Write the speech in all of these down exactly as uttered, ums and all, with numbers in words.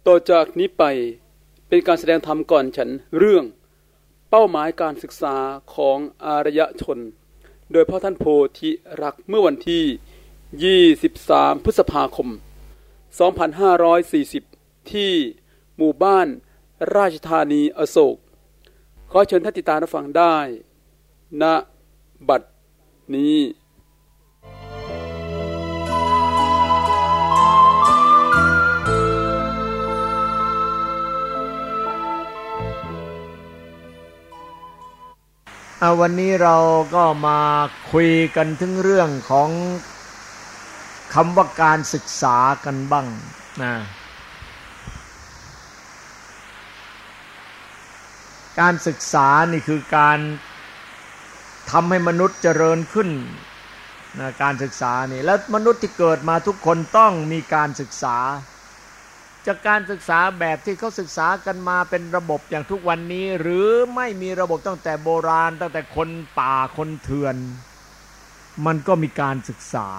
ต่อจากนี้ไปเป็นการแสดงธรรมก่อนฉันเรื่องเป้าหมายการศึกษาของอารยชนโดยพ่อท่านโพธิรักษ์เมื่อวันที่ยี่สิบสามพฤษภาคมสองพันห้าร้อยสี่สิบที่หมู่บ้านราชธานีอโศกขอเชิญท่านติดตามรับฟังได้ณบัดนี้วันนี้เราก็มาคุยกันถึงเรื่องของคำว่าการศึกษากันบ้างนะการศึกษานี่คือการทำให้มนุษย์เจริญขึ้นนะการศึกษานี่แล้วมนุษย์ที่เกิดมาทุกคนต้องมีการศึกษาจากการศึกษาแบบที่เขาศึกษากันมาเป็นระบบอย่างทุกวันนี้หรือไม่มีระบบตั้งแต่โบราณตั้งแต่คนป่าคนเถื่อนมันก็มีการศึกษา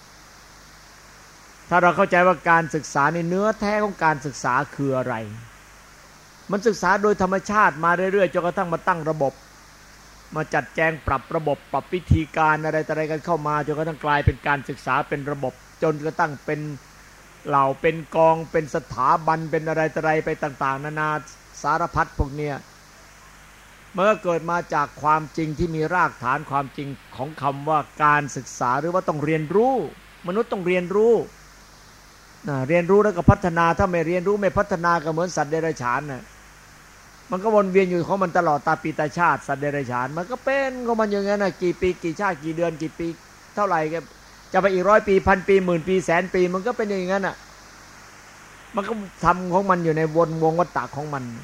ถ้าเราเข้าใจว่าการศึกษาในเนื้อแท้ของการศึกษาคืออะไรมันศึกษาโดยธรรมชาติมาเรื่อยๆจนกระทั่งมาตั้งระบบมาจัดแจงปรับระบบปรับวิธีการอะไรต่ออะไรกันเข้ามาจนกระทั่งกลายเป็นการศึกษาเป็นระบบจนกระทั่งเป็นเหล่าเป็นกองเป็นสถาบันเป็นอะไรต่ออะไรไปต่างๆนานาสารพัดพวกเนี้ยเมื่อเกิดมาจากความจริงที่มีรากฐานความจริงของคำว่าการศึกษาหรือว่าต้องเรียนรู้มนุษย์ต้องเรียนรู้นะเรียนรู้แล้วก็พัฒนาถ้าไม่เรียนรู้ไม่พัฒนาก็เหมือนสัตว์เดรัจฉานน่ะมันก็วนเวียนอยู่ของมันตลอดตาปีตาชาติสัตว์เดรัจฉานมันก็เป็นของมันอย่างนั้นน่ะกี่ปีกี่ชาติกี่เดือนกี่ปีเท่าไหร่ก็จะไปอีกร้อยปีพันปีหมื่นปีแสนปีมันก็เป็นอย่างนั้นอ่ะมันก็ทำของมันอยู่ในวนวงวัฏฏะของมัน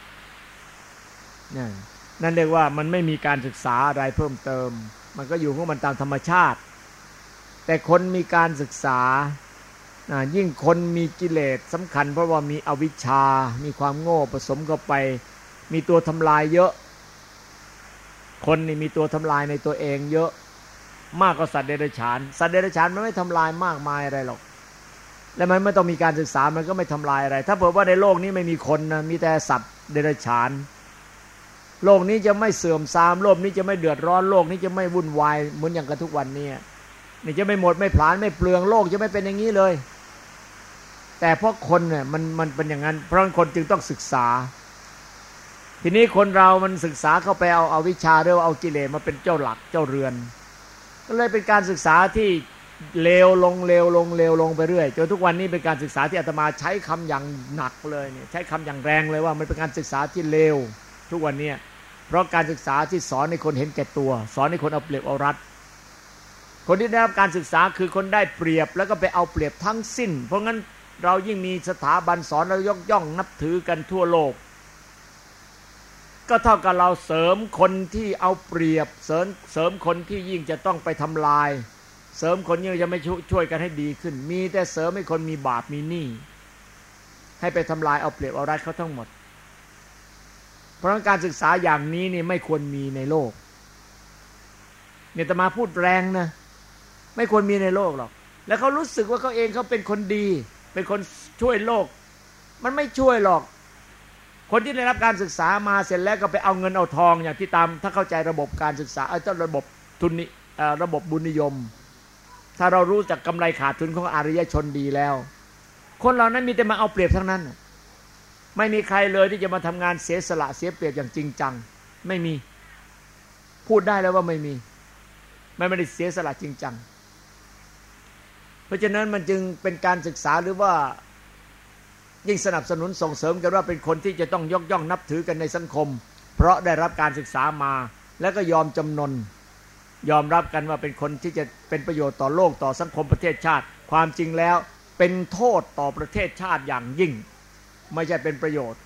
นี่นั่นเรียกว่ามันไม่มีการศึกษาอะไรเพิ่มเติมมันก็อยู่ของมันตามธรรมชาติแต่คนมีการศึกษายิ่งคนมีกิเลสสำคัญเพราะว่ามีอวิชชามีความโง่ผสมเข้าไปมีตัวทำลายเยอะคนนี่มีตัวทำลายในตัวเองเยอะมากกว่าสัตว์เดรัจฉานสัตว์เดรัจฉานมันไม่ทำลายมากมายอะไรหรอกและมันไม่ต้องมีการศึกษามันก็ไม่ทำลายอะไรถ้าเผื่อว่าในโลกนี้ไม่มีคนนะมีแต่สัตว์เดรัจฉานโลกนี้จะไม่เสื่อมทรามโลกนี้จะไม่เดือดร้อนโลกนี้จะไม่วุ่นวายเหมือนอย่างกับทุกวันนี้นี่จะไม่หมดไม่ผลาญไม่เปลืองโลกจะไม่เป็นอย่างนี้เลยแต่เพราะคนเนี่ยมันมันเป็นอย่างนั้นเพราะคนจึงต้องศึกษาทีนี้คนเรามันศึกษาเข้าไปเอาเอาวิชาหรือเอากิเลสมาเป็นเจ้าหลักเจ้าเรือนก็เลยเป็นการศึกษาที่เลวลงเลวลงเลวลงไปเรื่อยจนทุกวันนี้เป็นการศึกษาที่อาตมาใช้คำอย่างหนักเลยเนี่ยใช้คำอย่างแรงเลยว่ามันเป็นการศึกษาที่เลวทุกวันนี้เพราะการศึกษาที่สอนให้คนเห็นแก่ตัวสอนให้คนเอาเปรียบเอารัดคนที่ได้รับการศึกษาคือคนได้เปรียบแล้วก็ไปเอาเปรียบทั้งสิ้นเพราะงั้นเรายิ่งมีสถาบันสอนเรายกย่องนับถือกันทั่วโลกก็เท่ากับเราเสริมคนที่เอาเปรียบเสริมเสริมคนที่ยิ่งจะต้องไปทำลายเสริมคนยิ่งจะไม่ช่วยกันให้ดีขึ้นมีแต่เสริมให้คนมีบาปมีหนี้ให้ไปทำลายเอาเปรียบเอารัดเขาทั้งหมดเพราะการศึกษาอย่างนี้นี่ไม่ควรมีในโลกเนี่ยอาตมาพูดแรงนะไม่ควรมีในโลกหรอกแล้วเขารู้สึกว่าเขาเองเขาเป็นคนดีเป็นคนช่วยโลกมันไม่ช่วยหรอกคนที่ได้รับการศึกษามาเสร็จแล้วก็ไปเอาเงินเอาทองอย่างที่ตามถ้าเข้าใจระบบการศึกษาไอ้เจ้าระบบทุนนิระบบบุญนิยมถ้าเรารู้จักกำไรขาดทุนของอารยชนดีแล้วคนเหล่านั้นมีแต่มาเอาเปรียบทั้งนั้นไม่มีใครเลยที่จะมาทำงานเสียสละเสียเปรียบอย่างจริงจังไม่มีพูดได้แล้วว่าไม่มีไม่ได้เสียสละจริงจังเพราะฉะนั้นมันจึงเป็นการศึกษาหรือว่ายิ่งสนับสนุนส่งเสริมกันว่าเป็นคนที่จะต้องยกย่องนับถือกันในสังคมเพราะได้รับการศึกษามาแล้วก็ยอมจำนนยอมรับกันว่าเป็นคนที่จะเป็นประโยชน์ต่อโลกต่อสังคมประเทศชาติความจริงแล้วเป็นโทษต่อประเทศชาติอย่างยิ่งไม่ใช่เป็นประโยชน์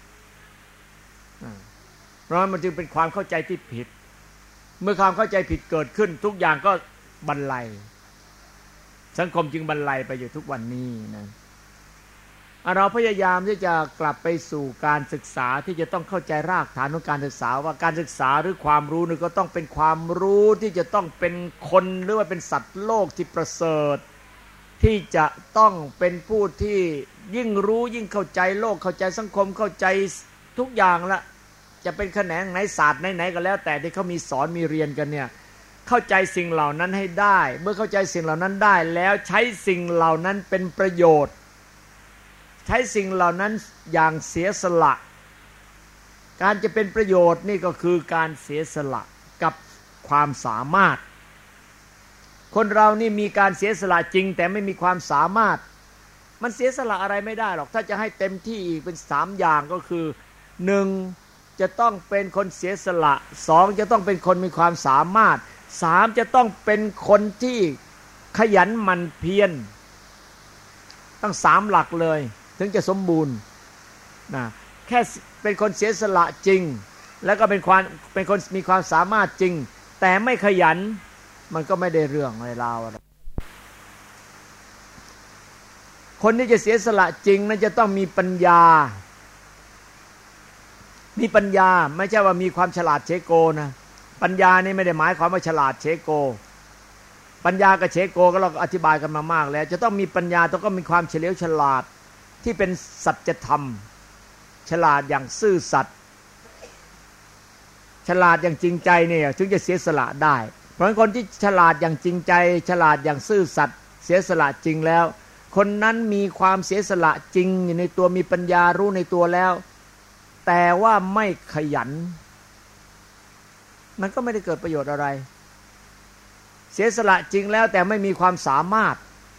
เพราะมันจึงเป็นความเข้าใจที่ผิดเมื่อความเข้าใจผิดเกิดขึ้นทุกอย่างก็บรรลัยสังคมจึงบรรลัยไปอยู่ทุกวันนี้นะเราพยายามที่จะกลับไปสู่การศึกษาที่จะต้องเข้าใจรากฐานของการศึกษาว่าการศึกษาหรือความรู้นี่ก็ต้องเป็นความรู้ที่จะต้องเป็นคนหรือว่าเป็นสัตว์โลกที่ประเสริฐที่จะต้องเป็นผู้ที่ยิ่งรู้ยิ่งเข้าใจโลกเข้าใจสังคมเข้าใจทุกอย่างละจะเป็นแขนงไหนศาสตร์ไหนๆก็แล้วแต่ที่เขามีสอนมีเรียนกันเนี่ยเข้าใจสิ่งเหล่านั้นให้ได้เมื่อเข้าใจสิ่งเหล่านั้นได้แล้วใช้สิ่งเหล่านั้นเป็นประโยชน์ใช้สิ่งเหล่านั้นอย่างเสียสละการจะเป็นประโยชน์นี่ก็คือการเสียสละกับความสามารถคนเรานี่มีการเสียสละจริงแต่ไม่มีความสามารถมันเสียสละอะไรไม่ได้หรอกถ้าจะให้เต็มที่อีกเป็นสามอย่างก็คือหนึ่งจะต้องเป็นคนเสียสละสองจะต้องเป็นคนมีความสามารถสามจะต้องเป็นคนที่ขยันหมั่นเพียรตั้งสามหลักเลยถึงจะสมบูรณ์นะแค่เป็นคนเสียสละจริงแล้วก็เป็นความเป็นคนมีความสามารถจริงแต่ไม่ขยันมันก็ไม่ได้เรื่องอะไรราวอะไรคนที่จะเสียสละจริงนั้นจะต้องมีปัญญามีปัญญาไม่ใช่ว่ามีความฉลาดเชโกนะปัญญานี่ไม่ได้หมายความว่าฉลาดเชโกปัญญากับเชโกก็เราอธิบายกันมามากแล้วจะต้องมีปัญญาต้องก็มีความเฉลียวฉลาดที่เป็นสัจธรรมฉลาดอย่างซื่อสัตย์ฉลาดอย่างจริงใจเนี่ยถึงจะเสียสละได้เพราะคนที่ฉลาดอย่างจริงใจฉลาดอย่างซื่อสัตย์เสียสละจริงแล้วคนนั้นมีความเสียสละจริงอยู่ในตัวมีปัญญารู้ในตัวแล้วแต่ว่าไม่ขยันมันก็ไม่ได้เกิดประโยชน์อะไรเสียสละจริงแล้วแต่ไม่มีความสามารถ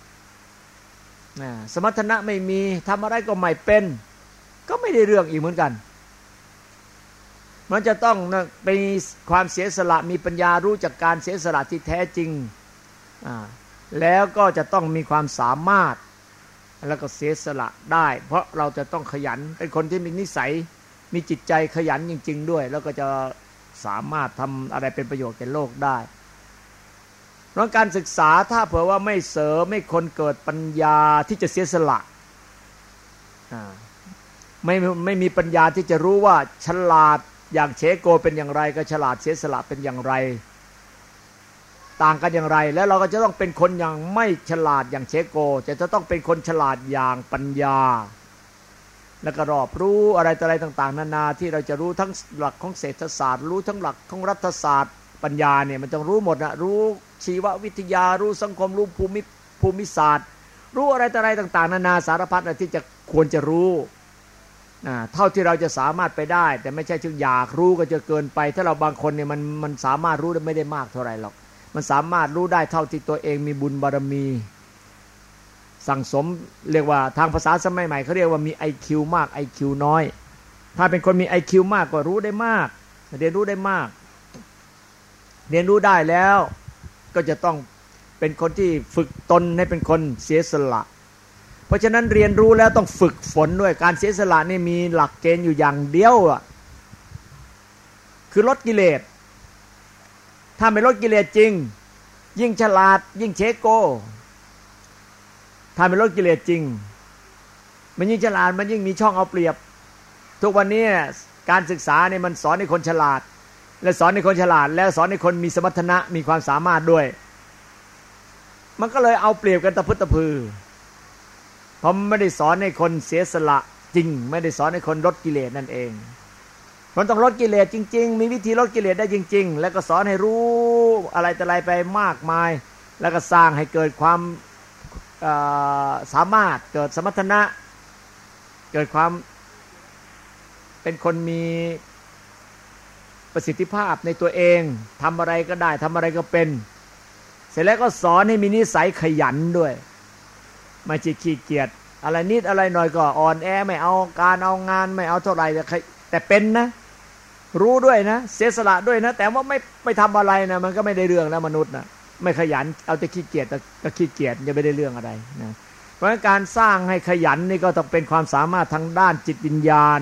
สมรรถนะไม่มีทำอะไรก็ไม่เป็นก็ไม่ได้เรื่องอีกเหมือนกันมันจะต้องเป็นความเสียสละมีปัญญารู้จักการเสียสละที่แท้จริงแล้วก็จะต้องมีความสามารถแล้วก็เสียสละได้เพราะเราจะต้องขยันเป็นคนที่มีนิสัยมีจิตใจขยันจริงๆด้วยแล้วก็จะสามารถทำอะไรเป็นประโยชน์แก่โลกได้เพราะการศึกษาถ้าเผื่อว่าไม่เสริมให้คนเกิดปัญญาที่จะเสียสละไม่ไม่มีปัญญาที่จะรู้ว่าฉลาดอย่างเชโกเป็นอย่างไรกับฉลาดเสียสละเป็นอย่างไรต่างกันอย่างไรแล้วเราก็จะต้องเป็นคนอย่างไม่ฉลาดอย่างเชโกจะจะต้องเป็นคนฉลาดอย่างปัญญาแล้วก็รอบรู้อะไรต่ออะไรต่างๆนานาที่เราจะรู้ทั้งหลักของเศรษฐศาสตร์รู้ทั้งหลักของรัฐศาสตร์ปัญญาเนี่ยมันต้องรู้หมดนะรู้ชีววิทยารู้สังคมรู้ภูมิภูมิศาสตร์รู้อะไรต่ออะไรต่างๆนานาสารพัดที่จะควรจะรู้เท่าที่เราจะสามารถไปได้แต่ไม่ใช่จึงอยากรู้ก็จะเกินไปถ้าเราบางคนเนี่ยมันมันสามารถรู้ได้ไม่ได้มากเท่าไหร่หรอกมันสามารถรู้ได้เท่าที่ตัวเองมีบุญบารมีสั่งสมเรียกว่าทางภาษาสมัยใหม่เขาเรียกว่ามี ไอ คิว มาก ไอ คิว น้อยถ้าเป็นคนมี ไอ คิว มากก็รู้ได้มากเรียนรู้ได้มากเรียนรู้ได้แล้วก็จะต้องเป็นคนที่ฝึกตนให้เป็นคนเสียสละเพราะฉะนั้นเรียนรู้แล้วต้องฝึกฝนด้วยการเสียสละนี่มีหลักเกณฑ์อยู่อย่างเดียวอ่ะคือลดกิเลสถ้าไม่ลดกิเลสจริงยิ่งฉลาดยิ่งเชโกถ้าไม่ลดกิเลสจริงมันยิ่งฉลาดมันยิ่งมีช่องเอาเปรียบทุกวันนี้การศึกษาเนี่ยมันสอนให้คนฉลาดและสอนให้คนฉลาดแล้วสอนให้คนมีสมรรถนะมีความสามารถด้วยมันก็เลยเอาเปรียบกันตะพึดตะพือเพราะไม่ได้สอนให้คนเสียสละจริงไม่ได้สอนให้คนลดกิเลสนั่นเองมันต้องลดกิเลสจริงๆมีวิธีลดกิเลสได้จริงๆแล้วก็สอนให้รู้อะไรต่ออะไรไปมากมายแล้วก็สร้างให้เกิดความสามารถเกิดสมรรถนะเกิดความเป็นคนมีประสิทธิภาพในตัวเองทำอะไรก็ได้ทำอะไรก็เป็นเสร็จแล้วก็สอนให้มีนิสัยขยันด้วยไม่ใช่ขี้เกียจอะไรนิดอะไรหน่อยก็อ่อนแอไม่เอาการเอางานไม่เอาเท่าไหร่แต่แต่เป็นนะรู้ด้วยนะเสียสละด้วยนะแต่ว่าไม่ไม่ทำอะไรนะมันก็ไม่ได้เรื่องแล้วมนุษย์นะไม่ขยันเอาแต่ขี้เกียจก็ขี้เกียจจะไม่ได้เรื่องอะไรนะเพราะการสร้างให้ขยันนี่ก็ต้องเป็นความสามารถทางด้านจิตวิญญาณ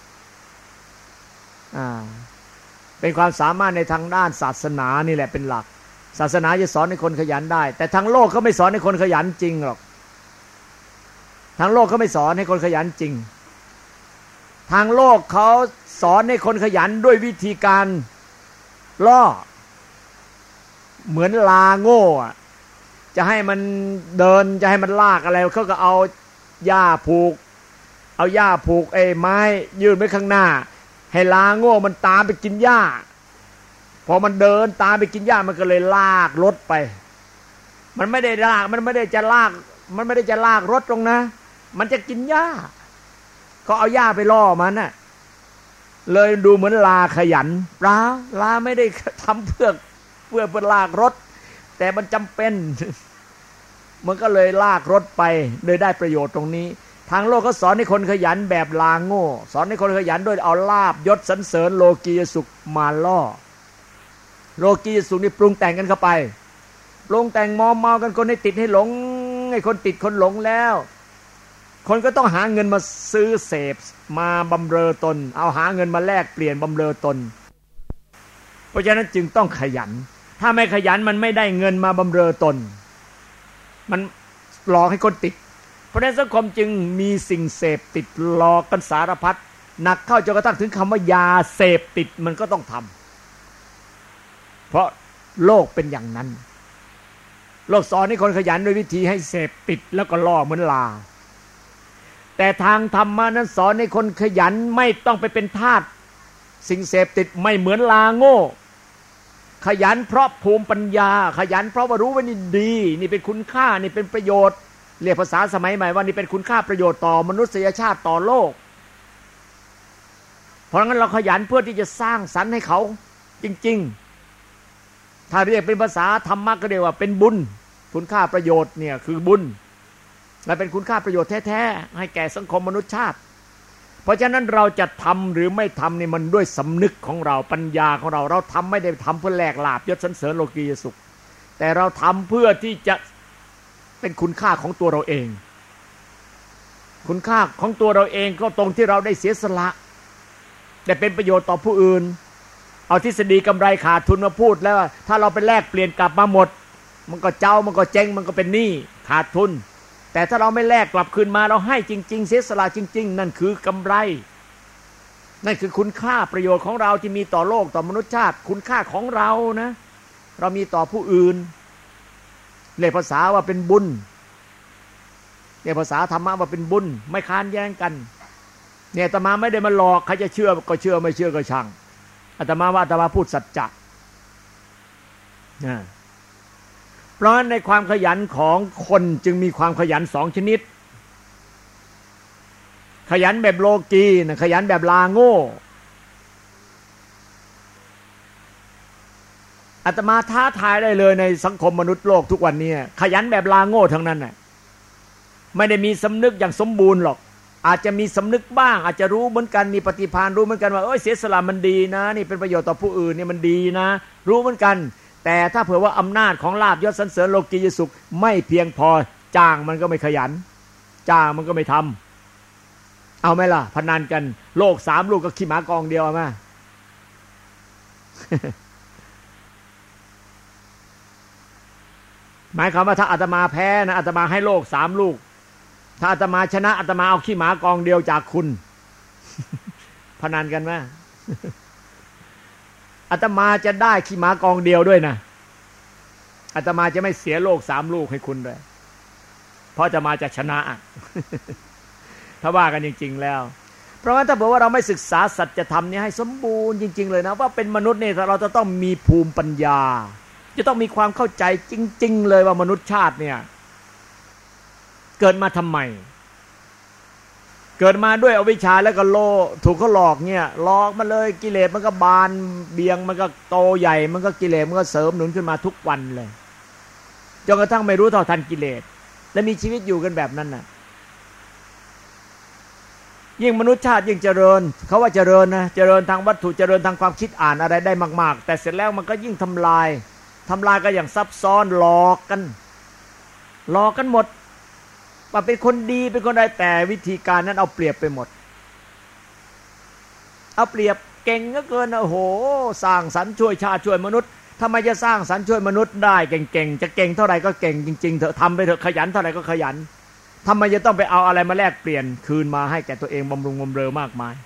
อ่าเป็นความสามารถในทางด้านศาสนานี่แหละเป็นหลักศาสนาจะสอนให้คนขยันได้แต่ทางโลกเขาไม่สอนให้คนขยันจริงหรอกทางโลกเขาไม่สอนให้คนขยันจริงทางโลกเขาสอนให้คนขยันด้วยวิธีการล่อเหมือนลาโง่จะให้มันเดินจะให้มันลากอะไรเขาก็เอาหญ้าผูกเอาหญ้าผูกไอ้ไม้ยื่นไว้ข้างหน้าให้ลาโง่มันตามไปกินหญ้าพอมันเดินตามไปกินหญ้ามันก็เลยลากรถไปมันไม่ได้ลากมันไม่ได้จะลากมันไม่ได้จะลากรถตรงนะมันจะกินหญ้าเขาเอาหญ้าไปล่อมันน่ะเลยดูเหมือนลาขยันเปล่าลาไม่ได้ทำเพื่อเพื่อเพื่อลากรถแต่มันจำเป็นมันก็เลยลากรถไปเลยได้ประโยชน์ตรงนี้ทางโลกเขาสอนให้คนขยันแบบลาโง่สอนให้คนขยันโดยเอาลาภยศสรรเสริญโลกียสุขมาล่อโลกียสุขนี่ปรุงแต่งกันเข้าไปปรุงแต่งมอมเมากันคนให้ติดให้หลงให้คนติดคนหลงแล้วคนก็ต้องหาเงินมาซื้อเสพมาบำเรอตนเอาหาเงินมาแลกเปลี่ยนบำเรอตนเพราะฉะนั้นจึงต้องขยันถ้าไม่ขยันมันไม่ได้เงินมาบำเรอตนมันหลอกให้คนติดเพราะฉะนั้นสังคมจึงมีสิ่งเสพติดหลอกกันสารพัดหนักเข้าจนกระทั่งถึงคำว่ายาเสพติดมันก็ต้องทำเพราะโลกเป็นอย่างนั้นโลกสอนให้คนขยันด้วยวิธีให้เสพติดแล้วก็ล่อเหมือนลาแต่ทางธรรมะนั้นสอนให้คนขยันไม่ต้องไปเป็นทาสสิ่งเสพติดไม่เหมือนลาโง่ขยันเพราะภูมิปัญญาขยันเพราะว่ารู้ว่านี่ดีนี่เป็นคุณค่านี่เป็นประโยชน์เรียกภาษาสมัยใหม่ว่านี่เป็นคุณค่าประโยชน์ต่อมนุษยชาติต่อโลกเพราะงั้นเราขยันเพื่อที่จะสร้างสรรค์ให้เขาจริงๆถ้าเรียกเป็นภาษาธรรมะก็เรียกว่าเป็นบุญคุณค่าประโยชน์เนี่ยคือบุญและเป็นคุณค่าประโยชน์แท้ๆให้แก่สังคมมนุษยชาติเพราะฉะนั้นเราจะทำหรือไม่ทำนี่มันด้วยสำนึกของเราปัญญาของเราเราทำไม่ได้ทำเพื่อแลกลาภยศสรรเสริญโลกียสุขแต่เราทำเพื่อที่จะเป็นคุณค่าของตัวเราเองคุณค่าของตัวเราเองก็ตรงที่เราได้เสียสละได้เป็นประโยชน์ต่อผู้อื่นเอาทฤษฎีกำไรขาดทุนมาพูดแล้วถ้าเราไปแลกเปลี่ยนกลับมาหมดมันก็เจ้ามันก็เจ๊งมันก็เป็นหนี้ขาดทุนแต่ถ้าเราไม่แลกกลับคืนมาเราให้จริงๆเสียสละจริงๆนั่นคือกำไรนั่นคือคุณค่าประโยชน์ของเราที่มีต่อโลกต่อมนุษยชาติคุณค่าของเรานะเรามีต่อผู้อื่นเรียกภาษาว่าเป็นบุญเรียกภาษาธรรมะว่าเป็นบุญไม่ค้านแย้งกันเนี่ยอาตมาไม่ได้มาหลอกใครจะเชื่อก็เชื่อไม่เชื่อก็ช่างอาตมาว่าอาตมาพูดสัจจะนะเพราะในความขยันของคนจึงมีความขยันสองชนิดขยันแบบโลกีนะขยันแบบลาโง่อาตมาท้าทายได้เลยในสังคมมนุษย์โลกทุกวันนี้ขยันแบบลาโง่ทั้งนั้นน่ะไม่ได้มีสำนึกอย่างสมบูรณ์หรอกอาจจะมีสำนึกบ้างอาจจะรู้เหมือนกันมีปฏิภาณรู้เหมือนกันว่าเอ้ยเสียสละมันดีนะนี่เป็นประโยชน์ต่อผู้อื่นนี่มันดีนะรู้เหมือนกันแต่ถ้าเผื่อว่าอำนาจของลาภยศสรรเสริญโลกียสุขไม่เพียงพอจ้างมันก็ไม่ขยันจ้างมันก็ไม่ทำเอาไหมล่ะพนันกันโลกสามลูกก็ขี้หมากองเดียวเอาไหม หมายความว่าถ้าอาตมาแพ้นะอาตมาให้โลกสามลูกถ้าอาตมาชนะอาตมาเอาขี้หมากองเดียวจากคุณ พนันกันไหม อาตมาจะได้ขี้หมากองเดียวด้วยนะอาตมาจะไม่เสียโลกสามลูกให้คุณด้วยเพราะอาตมาจะชนะ ถ้าว่ากันจริงๆแล้วเพราะงั้นถ้าบอกว่าเราไม่ศึกษาสัจธรรมนี้ให้สมบูรณ์จริงๆเลยนะว่าเป็นมนุษย์นี่เราจะต้องมีภูมิปัญญาจะต้องมีความเข้าใจจริงๆเลยว่ามนุษยชาติเนี่ยเกิดมาทำไมเกิดมาด้วยอวิชชาแล้วก็โลถูกเขาหลอกเนี่ยหลอกมาเลยกิเลสมันก็บานเบียงมันก็โตใหญ่มันก็กิเลสมันก็เสริมหนุนขึ้นมาทุกวันเลยจนกระทั่งไม่รู้เท่าทันกิเลสและมีชีวิตอยู่กันแบบนั้นน่ะยิ่งมนุษยชาติยิ่งเจริญเขาว่าเจริญนะเจริญทางวัตถุเจริญทางความคิดอ่านอะไรได้มากๆแต่เสร็จแล้วมันก็ยิ่งทำลายทำลายกันอย่างซับซ้อนหลอกกันหลอกกันหมดว่าเป็นคนดีเป็นคนใดแต่วิธีการนั้นเอาเปรียบไปหมดเอาเปรียบเก่งก็เกินโอ้โหสร้างสรรค์ช่วยชาติช่วยมนุษย์ทำไมจะสร้างสรรค์ช่วยมนุษย์ได้เก่งๆจะเก่งเท่าไหร่ก็เก่งจริงๆเถอะทำไปเถอะขยันเท่าไหร่ก็ขยันทำไมจะต้องไปเอาอะไรมาแลกเปลี่ยนคืนมาให้แก่ตัวเองบำรุงบำเรอมากมาย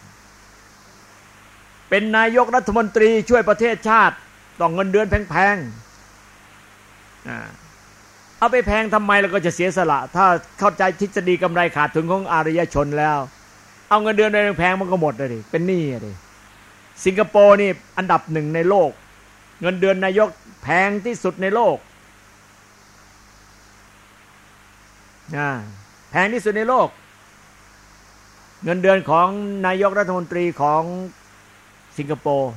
เป็นนายกรัฐมนตรีช่วยประเทศชาติต้องเงินเดือนแพงๆเอาไปแพงทำไมแล้วก็จะเสียสละถ้าเข้าใจทฤษฎีกำไรขาดทุนของอารยชนแล้วเอาเงินเดือนไปแพงมันก็หมดเลยดิเป็นหนี้ดิสิงคโปร์นี่อันดับหนึ่งในโลกเงินเดือนนายกแพงที่สุดในโลกนะแพงที่สุดในโลกเงินเดือนของนายกรัฐมนตรีของสิงคโปร์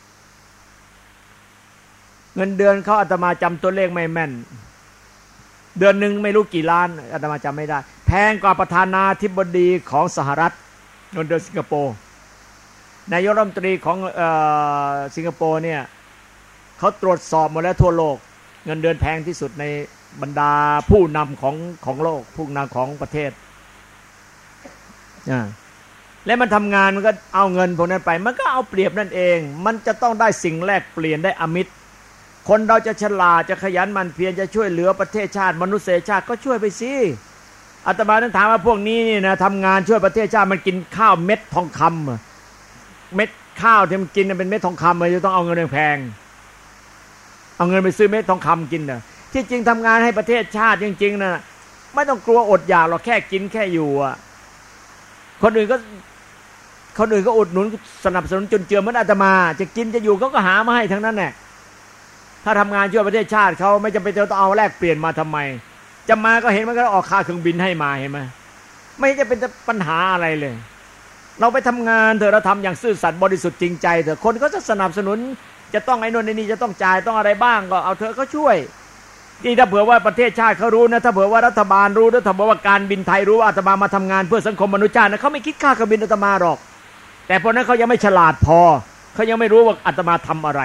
เงินเดือนเขาอาตมาจำตัวเลขไม่แม่นเดือนหนึ่งไม่รู้กี่ล้านอาตมาจำไม่ได้แพงกว่าประธานาธิบดีของสหรัฐเงินเดือนสิงคโปร์นายกรัฐมนตรีของเอ่อสิงคโปร์เนี่ยเขาตรวจสอบหมดแล้วทั่วโลกเงินเดือนแพงที่สุดในบรรดาผู้นำของของโลกผู้นำของประเทศอ่าและมันทำงานมันก็เอาเงินพวกนั้นไปมันก็เอาเปรียบนั่นเองมันจะต้องได้สิ่งแลกเปลี่ยนได้อมิตรคนเราจะฉลาดจะขยันหมั่นเพียรจะช่วยเหลือประเทศชาติมนุษยชาติก็ช่วยไปสิอาตมาต้องถามว่าพวกนี้นี่นะทำงานช่วยประเทศชาติมันกินข้าวเม็ดทองคำเม็ดข้าวที่มันกินเป็นเม็ดทองคำมันจะต้องเอาเงินแพงเอาเงินไปซื้อเม็ดทองคำกินเนอะที่จริงทำงานให้ประเทศชาติจริงๆนะไม่ต้องกลัวอดอยากหรอกแค่กินแค่อยู่อ่ะคนอื่นก็คนอื่นก็อุดหนุนสนับสนุนจนเจือเหมือนอาตมาจะกินจะอยู่เขาก็หามาให้ทั้งนั้นแหละถ้าทำงานช่วยประเทศชาติเขาไม่จำเป็นจะต้องเอาแลกเปลี่ยนมาทำไมจะมาก็เห็นมันก็ออกค่าเครื่องบินให้มาเห็นไหมไม่จะเป็นปัญหาอะไรเลยเราไปทำงานเถอะเราทำอย่างซื่อสัตย์บริสุทธิ์จริงใจเถอะคนก็จะสนับสนุนจะต้องไอ้นนไอ้นี่จะต้องจ่ายต้องอะไรบ้างก็เอาเถอะก็ช่วยที่ถ้าเผื่อว่าประเทศชาติเขารู้นะถ้าเผื่อว่ารัฐบาลรู้ถ้าเผื่อว่าการบินไทยรู้ว่าอาตมามาทำงานเพื่อสังคมมนุษยชาตินะเขาไม่คิดค่าเครื่องบินอาตมาหรอกแต่พวกนั้นเขายังไม่ฉลาดพอเขายังไม่รู้ว่าอาตมาทำอะไร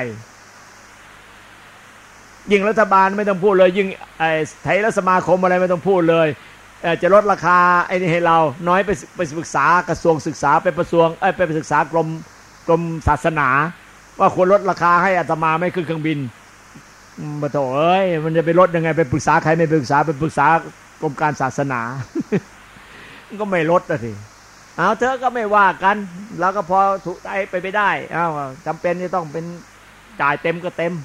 ยิ่งรัฐบาลไม่ต้องพูดเลยยิ่งไอ้ไทยรัฐสมาคมอะไรไม่ต้องพูดเลยจะลดราคาไอ้นี่ให้เราน้อยไปไปศึกษากระทรวงศึกษาไปกระทรวงไอ้ไปศึกษากรมกรมศาสนาว่าควรลดราคาให้อาตมาไม่ขึ้นเครื่องบินมาโถเอ้ยมันจะไปลดยังไงไปปรึกษาใครไม่ปรึกษาไปปรึกษากรมการศาสนา ก็ไม่ลดนะทีเอาเธอก็ไม่ว่ากันแล้วก็พอถูกใจไปไปได้อ้าวจำเป็นจะต้องเป็นจ่ายเต็มก็เต็ม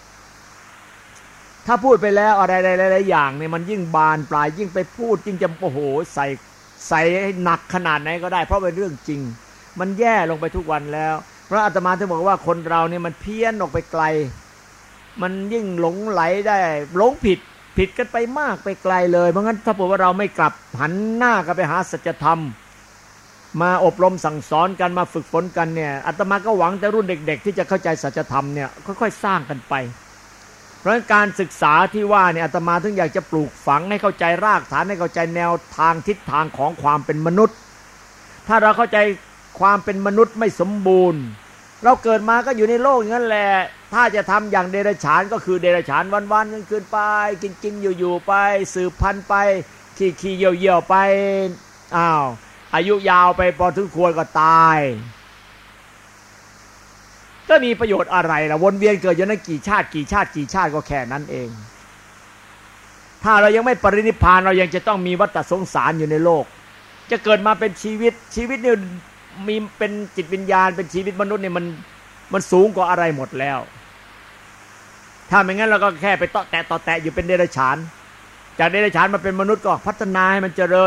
ถ้าพูดไปแล้วอะไรหลายๆอย่างเนี่ยมันยิ่งบานปลายยิ่งไปพูดยิ่งจะโอ้โหใส่ใส่ให้หนักขนาดไหนก็ได้เพราะเป็นเรื่องจริงมันแย่ลงไปทุกวันแล้วเพราะอาตมาถึงบอกว่าคนเราเนี่ยมันเพี้ยนออกไปไกลมันยิ่งหลงไหลได้หลงผิดผิดกันไปมากไปไกลเลยเพราะงั้นถ้าบอกว่าเราไม่กลับหันหน้ากันไปหาสัจธรรมมาอบรมสั่งสอนกันมาฝึกฝนกันเนี่ยอาตมาก็หวังแต่รุ่นเด็กๆที่จะเข้าใจสัจธรรมเนี่ยค่อยๆสร้างกันไปเพราะการศึกษาที่ว่าเนี่ยอาตมาถึงอยากจะปลูกฝังให้เข้าใจรากฐานให้เข้าใจแนวทางทิศทางของความเป็นมนุษย์ถ้าเราเข้าใจความเป็นมนุษย์ไม่สมบูรณ์เราเกิดมาก็อยู่ในโลกอย่างนั้นแหละถ้าจะทำอย่างเดรัจฉานก็คือเดรัจฉานวันๆคืนๆไปกินๆอยู่ๆไปสืบพันธุ์ไปขี้ๆเหี่ยวๆไปอ้าวอายุยาวไปพอถึงควรก็ตายก็มีประโยชน์อะไรล่ะวนเวียนเกิดอยู่นั้นกี่ชาติกี่ชาติกี่ชาติก็แค่นั้นเองถ้าเรายังไม่ปรินิพพานเรายังจะต้องมีวัฏสงสารอยู่ในโลกจะเกิดมาเป็นชีวิตชีวิตเนี่ยมีเป็นจิตวิญญาณเป็นชีวิตมนุษย์เนี่ยมันมันสูงกว่าอะไรหมดแล้วถ้าไม่งั้นเราก็แค่ไปต่อแตะต่อแตะอยู่เป็นเดรัจฉานจากเดรัจฉานมาเป็นมนุษย์ก็พัฒนาให้มันเจริญ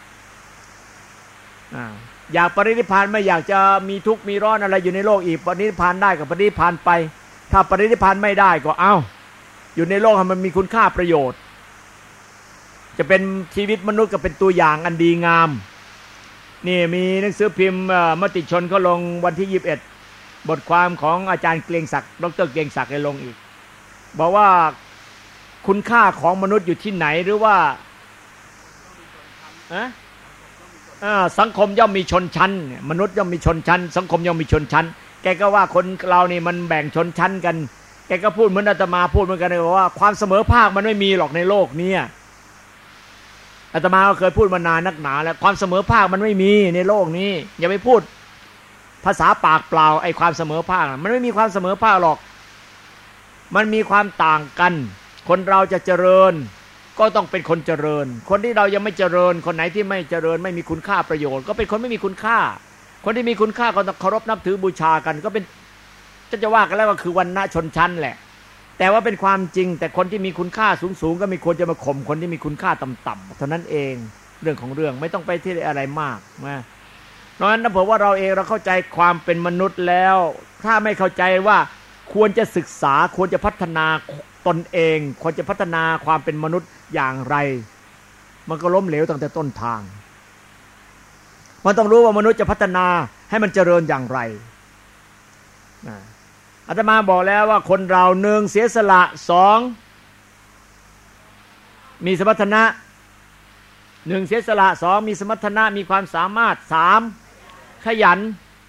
อ่าอยากปรินิพพานไม่อยากจะมีทุกข์มีร้อนอะไรอยู่ในโลกอีกปรินิพพานได้ก็ปรินิพพานไปถ้าปรินิพพานไม่ได้ก็เอาอยู่ในโลกให้มันมีคุณค่าประโยชน์จะเป็นชีวิตมนุษย์ก็เป็นตัวอย่างอันดีงามนี่มีหนังสือพิมพ์มติชนเขาลงวันที่ยี่สิบเอ็ดบทความของอาจารย์เกรียงศักดิ์ดรเกรียงศักดิ์ให้ลงอีกบอกว่าคุณค่าของมนุษย์อยู่ที่ไหนหรือว่าอะสังคมย่อมมีชนชั้นมนุษย์ย่อมมีชนชั้นสังคมย่อมมีชนชั้นแกก็ว่าคนเรานี่มันแบ่งชนชั้นกันแกก็พูดเหมือนอาตมาพูดเหมือนกันเลยว่าความเสมอภาคมันไม่มีหรอกในโลกนี้อาตมาก็เคยพูดมานานนักหนาแล้วความเสมอภาคมันไม่มีในโลกนี้อย่าไปพูดภาษาปากเปล่าไอ้ความเสมอภาคมันไม่มีความเสมอภาคหรอกมันมีความต่างกันคนเราจะเจริญก็ต้องเป็นคนเจริญคนที่เรายังไม่เจริญคนไหนที่ไม่เจริญไม่มีคุณค่าประโยชน์ก็เป็นคนไม่มีคุณค่าคนที่มีคุณค่าก็ต้องเคารพนับถือบูชากันก็เป็นจะจะว่ากันแล้วก็คือวรรณะชนชั้นแหละแต่ว่าเป็นความจริงแต่คนที่มีคุณค่าสูงๆก็มีคนจะมาข่มคนที่มีคุณค่าต่ำๆเท่านั้นเองเรื่องของเรื่องไม่ต้องไปที่อะไรมากนะเพราะฉะนั้นถ้าเผื่อว่าเราเองเราเข้าใจความเป็นมนุษย์แล้วถ้าไม่เข้าใจว่าควรจะศึกษาควรจะพัฒนาตนเองควรจะพัฒนาความเป็นมนุษย์อย่างไรมันก็ล้มเหลวตั้งแต่ต้นทางมันต้องรู้ว่ามนุษย์จะพัฒนาให้มันเจริญอย่างไรนะอาตมาบอกแล้วว่าคนเราหนึ่งเสียสละสองมีสมรรถนะหนึ่งเสียสละสองมีสมรรถนะมีความสามารถสามขยัน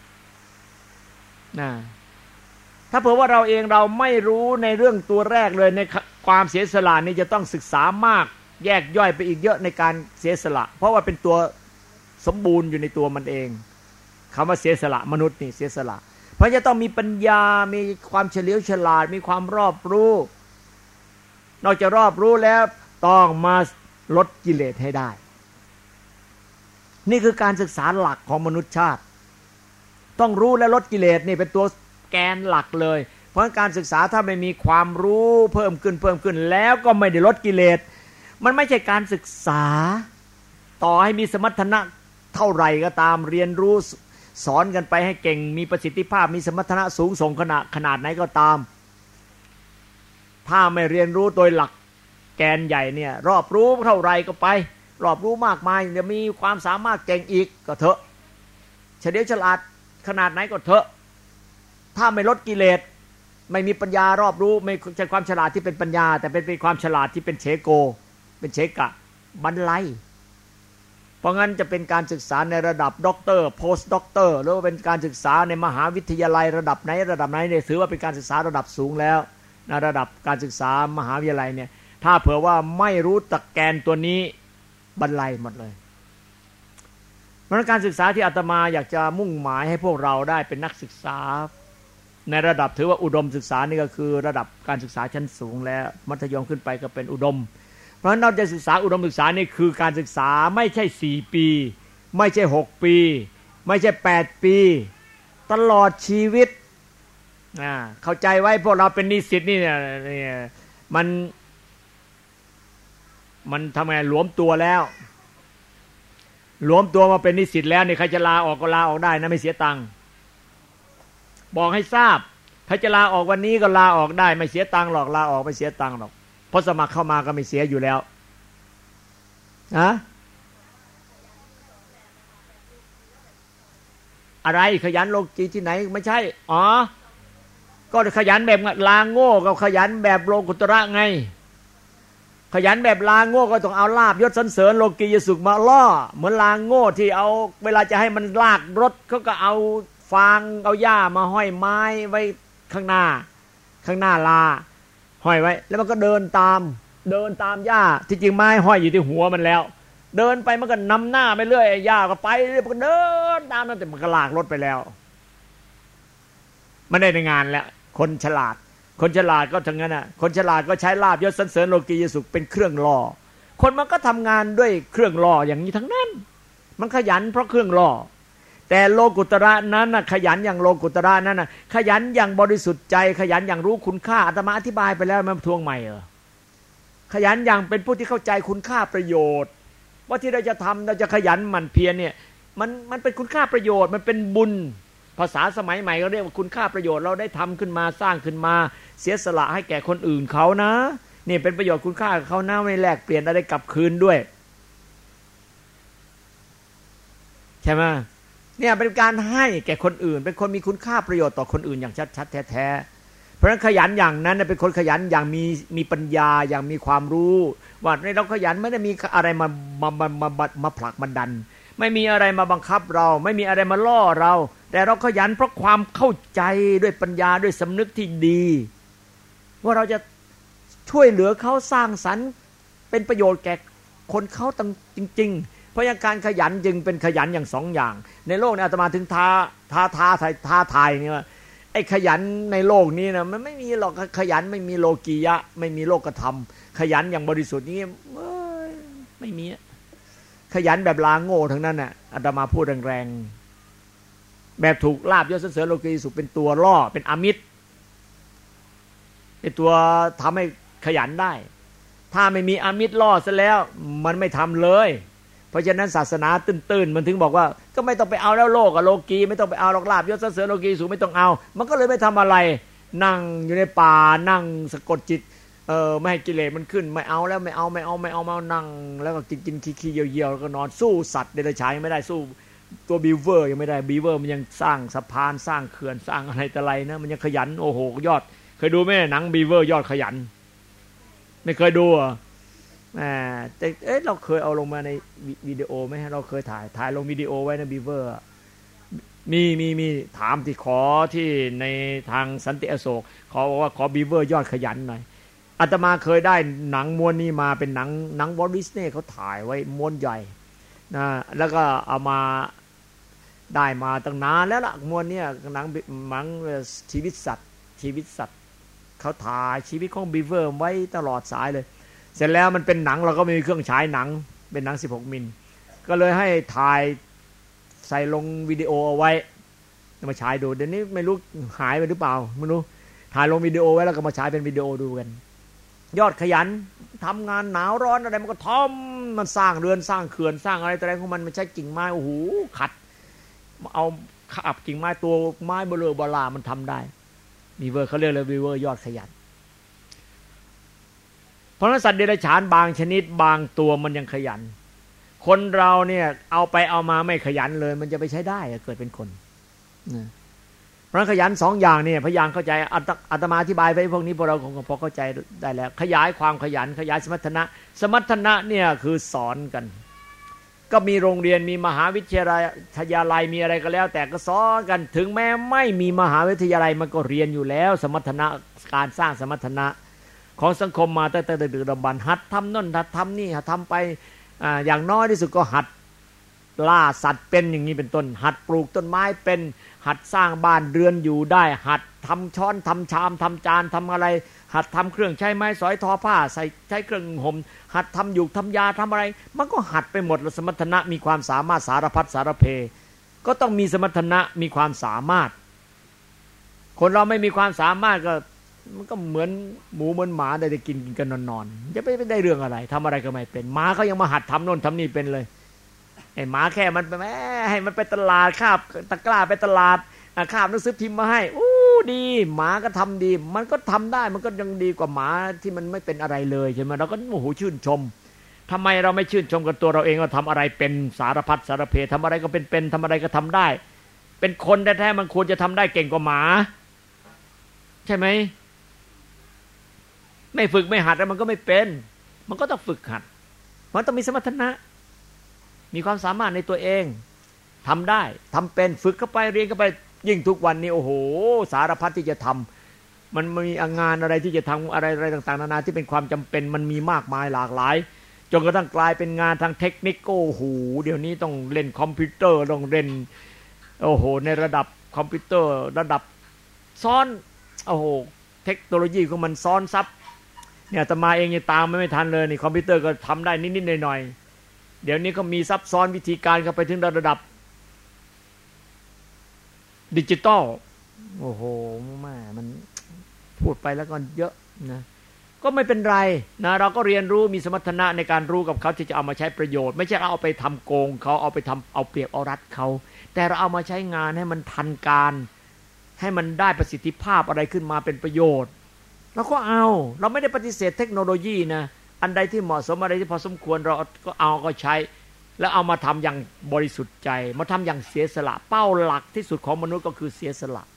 นะถ้าเผื่อว่าเราเองเราไม่รู้ในเรื่องตัวแรกเลยในความเสียสละนี่จะต้องศึกษามากแยกย่อยไปอีกเยอะในการเสียสละเพราะว่าเป็นตัวสมบูรณ์อยู่ในตัวมันเองคำว่าเสียสละมนุษย์นี่เสียสละเพราะจะต้องมีปัญญามีความเฉลียวฉลาดมีความรอบรู้นอกจากรอบรู้แล้วต้องมาลดกิเลสให้ได้นี่คือการศึกษาหลักของมนุษยชาติต้องรู้และลดกิเลสนี่เป็นตัวแกนหลักเลยเพราะการศึกษาถ้าไม่มีความรู้เพิ่มขึ้นเพิ่มขึ้นแล้วก็ไม่ได้ลดกิเลสมันไม่ใช่การศึกษาต่อให้มีสมรรถนะเท่าไหร่ก็ตามเรียนรู้สอนกันไปให้เก่งมีประสิทธิภาพมีสมรรถนะสูงส่งขนาดขนาดไหนก็ตามถ้าไม่เรียนรู้โดยหลักแกนใหญ่เนี่ยรอบรู้เท่าไรก็ไปรอบรู้มากมายเดี๋ยวมีความสามารถเก่งอีกก็เถอะเฉลียวฉลาดขนาดไหนก็เถอะถ้าไม่ลดกิเลสไม่มีปัญญารอบรู้ไม่ใช่ความฉลาดที่เป็นปัญญาแต่เป็นเป็นความฉลาดที่เป็นเฉโกเป็นเฉกะบรรลัยเพราะงั้นจะเป็นการศึกษาในระดับด็อกเตอร์โพสต์ด็อกเตอร์หรือว่าเป็นการศึกษาในมหาวิทยาลัยระดับไหนระดับไหนเนี่ยถือว่าเป็นการศึกษาระดับสูงแล้วในระดับการศึกษามหาวิทยาลัยเนี่ยถ้าเผื่อว่าไม่รู้ตะแกนตัวนี้บรรลัยหมดเลยเพราะการศึกษาที่อาตมาอยากจะมุ่งหมายให้พวกเราได้เป็นนักศึกษาในระดับถือว่าอุดมศึกษานี่ก็คือระดับการศึกษาชั้นสูงแล้วมัธยมขึ้นไปก็เป็นอุดมเพราะฉะนั้นเราจะศึกษาอุดมศึกษานี่คือการศึกษาไม่ใช่สี่ปีไม่ใช่หกปีไม่ใช่แปดปีตลอดชีวิตอ่าเข้าใจไว้พวกเราเป็นนิสิตนี่เนี่ยมันมันทำไงหลวมตัวแล้วหลวมตัวมาเป็นนิสิตแล้วนี่ใครจะลาออกก็ลาออกได้นะไม่เสียตังค์บอกให้ทราบใครจะลาออกวันนี้ก็ลาออกได้ไม่เสียตังค์หรอกลาออกไม่เสียตังค์หรอกเพราะสมัครเข้ามาก็ไม่เสียอยู่แล้วอะอะไรขยันโลกีที่ไหนไม่ใช่อ๋อก็ขยันแบบลาโง่กับขยันแบบโลกุตระไงขยันแบบลาโง่ก็ต้องเอาลาภยศสรรเสริญโลกียสุขมาล่อเหมือนลาโง่ที่เอาเวลาจะให้มันลากรถเขาก็เอาฟางเอาหญ้ามาห้อยไม้ไว้ข้างหน้าข้างหน้าลาห้อยไว้แล้วมันก็เดินตามเดินตามหญ้าที่จริงไม้ห้อยอยู่ที่หัวมันแล้วเดินไปมันก็นำหน้าไปเรื่อยหญ้าก็ไปเรื่อยมันก็เดินตามนั่นแต่มันก็ลากรถไปแล้วมันได้ในงานแล้วคนฉลาดคนฉลาดก็ทั้งนั้นน่ะคนฉลาดก็ใช้ลาภยศสรรเสริญโลกียสุขเป็นเครื่องล่อคนมันก็ทำงานด้วยเครื่องล่ออย่างนี้ทั้งนั้นมันขยันเพราะเครื่องล่อแต่โลกุตระนั้นน่ะขยันอย่างโลกุตระนั้นน่ะขยันอย่างบริสุทธิ์ใจขยันอย่างรู้คุณค่าอาตมาอธิบายไปแล้วมันทวงใหม่เหรอขยันอย่างเป็นผู้ที่เข้าใจคุณค่าประโยชน์ว่าที่เราจะทำเราจะขยันหมั่นเพียรเนี่ยมันมันเป็นคุณค่าประโยชน์มันเป็นบุญภาษาสมัยใหม่ก็เรียกว่าคุณค่าประโยชน์เราได้ทำขึ้นมาสร้างขึ้นมาเสียสละให้แก่คนอื่นเขานะนี่เป็นประโยชน์คุณค่าเขานะไม่แลกเปลี่ยนอะไรกลับคืนด้วยใช่ไหมเนี่ยเป็นการให้แก่คนอื่นเป็นคนมีคุณค่าประโยชน์ต่อคนอื่นอย่างชัดๆแท้ๆเพราะฉะนั้นขยันอย่างนั้นเป็นคนขยันอย่างมีมีปัญญาอย่างมีความรู้ว่าเราขยันไม่ได้มีอะไรมามามามามามาผลักมาดันไม่มีอะไรมาบังคับเราไม่มีอะไรมาล่อเราแต่เราขยันเพราะความเข้าใจด้วยปัญญาด้วยสำนึกที่ดีว่าเราจะช่วยเหลือเขาสร้างสรรค์เป็นประโยชน์แก่คนเขาตั้งจริงๆเพราะอย่างการขยันจึงเป็นขยันอย่างสองอย่างในโลกนี้อาตมาถึงท้าท้าท้าทายท้าทายนี่ว่าไอ้ขยันในโลกนี้นะมันไม่มีหรอกขยันไม่มีโลกียะไม่มีโลกธรรมขยันอย่างบริสุทธิ์นี้ไม่มีขยันแบบลาโง่ทั้งนั้นน่ะอาตมาพูดแรงๆแบบถูกลาภยศสรรเสริญโลกียสุขเป็นตัวล่อเป็นอมิตรไอ้ตัวทำให้ขยันได้ถ้าไม่มีอามิตรล่อซะแล้วมันไม่ทำเลยเพราะฉะนั้นศาสนาตื้นๆมันถึงบอกว่าก็ไม่ต้องไปเอาแล้วโลกกับโลกีไม่ต้องไปเอาหรอกลาภยศสรรเสริญโลกีสูงไม่ต้องเอามันก็เลยไม่ทำอะไรนั่งอยู่ในป่านั่งสะกดจิตเออไม่ให้กิเลสมันขึ้นไม่เอาแล้วไม่เอาไม่เอาไม่เอามานั่งแล้วก็กินกินขี้ๆเยียวๆแล้วก็นอนสู้สัตว์เดรัจฉานยังไม่ได้สู้ตัวบีเวอร์ยังไม่ได้บีเวอร์มันยังสร้างสะพานสร้างเขื่อนสร้างอะไรแต่ไรนะมันยังขยันโอ้โหยอดเคยดูไหมหนังบีเวอร์ยอดขยันไม่เคยดูอ่ะแต่เอ๊ะเราเคยเอาลงมาในวิดีโอไหมเราเคยถ่ายถ่ายลงวิดีโอไว้นะบีเวอร์มีมีมีถามที่ขอที่ในทางสันติอโศกขอบอกว่าขอบีเวอร์ยอดขยันหน่อยอาตมาเคยได้หนังม้วนนี้มาเป็นหนังหนังวอลต์ดิสนีย์เขาถ่ายไว้ม้วนใหญ่นะแล้วก็เอามาได้มาตั้งนานแล้วล่ะม้วนนี้หนังหนังชีวิตสัตว์ชีวิตสัตว์เขาถ่ายชีวิตของบีเวอร์ไว้ตลอดสายเลยเสร็จแล้วมันเป็นหนังเราก็ไม่มีเครื่องฉายหนังเป็นหนังสิบหกมิลก็เลยให้ถ่ายใส่ลงวิดีโอเอาไว้มาฉายดูเดี๋ยวนี้ไม่รู้หายไปหรือเปล่าไม่รู้ถ่ายลงวิดีโอไว้แล้วก็มาฉายเป็นวิดีโอดูกันยอดขยันทำงานหนาวร้อนอะไรมันก็ทอมมันสร้างเรือนสร้างเขื่อนสร้างอะไรแต่ละของมันมันใช้กิ่งไม้โอ้โหขัดเอาขับกิ่งไม้ตัวไม้เบลอเบลามันทำได้มีเวอร์เขาเรียกเลยวีเวอร์ยอดขยันเพราะสัตว์เดรัจฉานบางชนิดบางตัวมันยังขยันคนเราเนี่ยเอาไปเอามาไม่ขยันเลยมันจะไปใช้ได้เกิดเป็นคนเพราะขยันสองอย่างเนี่ยพยายามเข้าใจอาตมาอธิบายไปพวกนี้พวกเราคงพอเข้าใจได้แล้วขยายความขยันขยายสมรรถนะสมรรถนะเนี่ยคือสอนกันก็มีโรงเรียนมีมหาวิทยาลัยทยาลัยมีอะไรก็แล้วแต่ก็สอนกันถึงแม้ไม่มีมหาวิทยาลัยมันก็เรียนอยู่แล้วสมรรถนะการสร้างสมรรถนะของสังคมมาตั้งแต่ดึกดำบรรพ์หัดทำนั่นหัดทำนี่หัดทำไปอ่าอย่างน้อยที่สุดก็หัดล่าสัตว์เป็นอย่างนี้เป็นต้นหัดปลูกต้นไม้เป็นหัดสร้างบ้านเรือนอยู่ได้หัดทำช้อนทำชามทำจานทำอะไรหัดทำเครื่องใช้ไม้สอยทอผ้าใส่ใช้เครื่องห่มหัดทำหยูกทำยาทำอะไรมันก็หัดไปหมดแล้วสมรรถนะมีความสามารถสารพัดสารเพก็ต้องมีสมรรถนะมีความสามารถคนเราไม่มีความสามารถก็มันก็เหมือนหมูเหมือนหมาได้กินกินกันนอนๆจะไปได้เรื่องอะไรทำอะไรก็ไม่เป็นหมาเขายังมาหัดทำโน่นทำนี่เป็นเลยไอ้หมาแค่มันไปแม่ให้มันไปตลาดคาบตะกร้าไปตลาดคาบหนังสือพิมพ์มาให้อู้ดีหมาก็ทำดีมันก็ทำได้มันก็ยังดีกว่าหมาที่มันไม่เป็นอะไรเลยใช่ไหมเราก็โอ้โหชื่นชมทำไมเราไม่ชื่นชมกับตัวเราเองว่าทำอะไรเป็นสารพัดสารเพทำอะไรก็เป็นเป็นทำอะไรก็ทำได้เป็นคนแท้ๆมันควรจะทำได้เก่งกว่าหมาใช่ไหมไม่ฝึกไม่หัดแล้วมันก็ไม่เป็นมันก็ต้องฝึกหัดมันต้องมีสมรรถนะมีความสามารถในตัวเองทำได้ทำเป็นฝึกเข้าไปเรียนเข้าไปยิ่งทุกวันนี้โอ้โหสารพัดที่จะทำมันมีงานอะไรที่จะทำอะไรอะไรต่างๆนานาที่เป็นความจำเป็นมันมีมากมายหลากหลายจนกระทั่งกลายเป็นงานทางเทคนิคโอ้โหเดี๋ยวนี้ต้องเล่นคอมพิวเตอร์ต้องเล่นโอ้โหในระดับคอมพิวเตอร์ระดับซ้อนโอ้โหเทคโนโลยีของมันซ้อนซับเนี่ยอาตมาเองยังตามไม่ทันเลยนี่คอมพิวเตอร์ก็ทำได้นิดๆหน่อยๆเดี๋ยวนี้ก็มีซับซ้อนวิธีการเข้าไปถึงระดับดิจิตอลโอ้โหแม่มันพูดไปแล้วก็เยอะนะก็ไม่เป็นไรนะเราก็เรียนรู้มีสมรรถนะในการรู้กับเขาที่จะเอามาใช้ประโยชน์ไม่ใช่เอาไปทำโกงเขาเอาไปทำเอาเปรียบเอารัดเขาแต่เราเอามาใช้งานให้มันทันการให้มันได้ประสิทธิภาพอะไรขึ้นมาเป็นประโยชน์เราก็เอาเราไม่ได้ปฏิเสธเทคโนโลยีนะอันใดที่เหมาะสมอะไรที่พอสมควรเราก็เอาก็ใช้แล้วเอามาทำอย่างบริสุทธิ์ใจมาทำอย่างเสียสละเป้าหลักที่สุดของมนุษย์ก็คือเสียสละ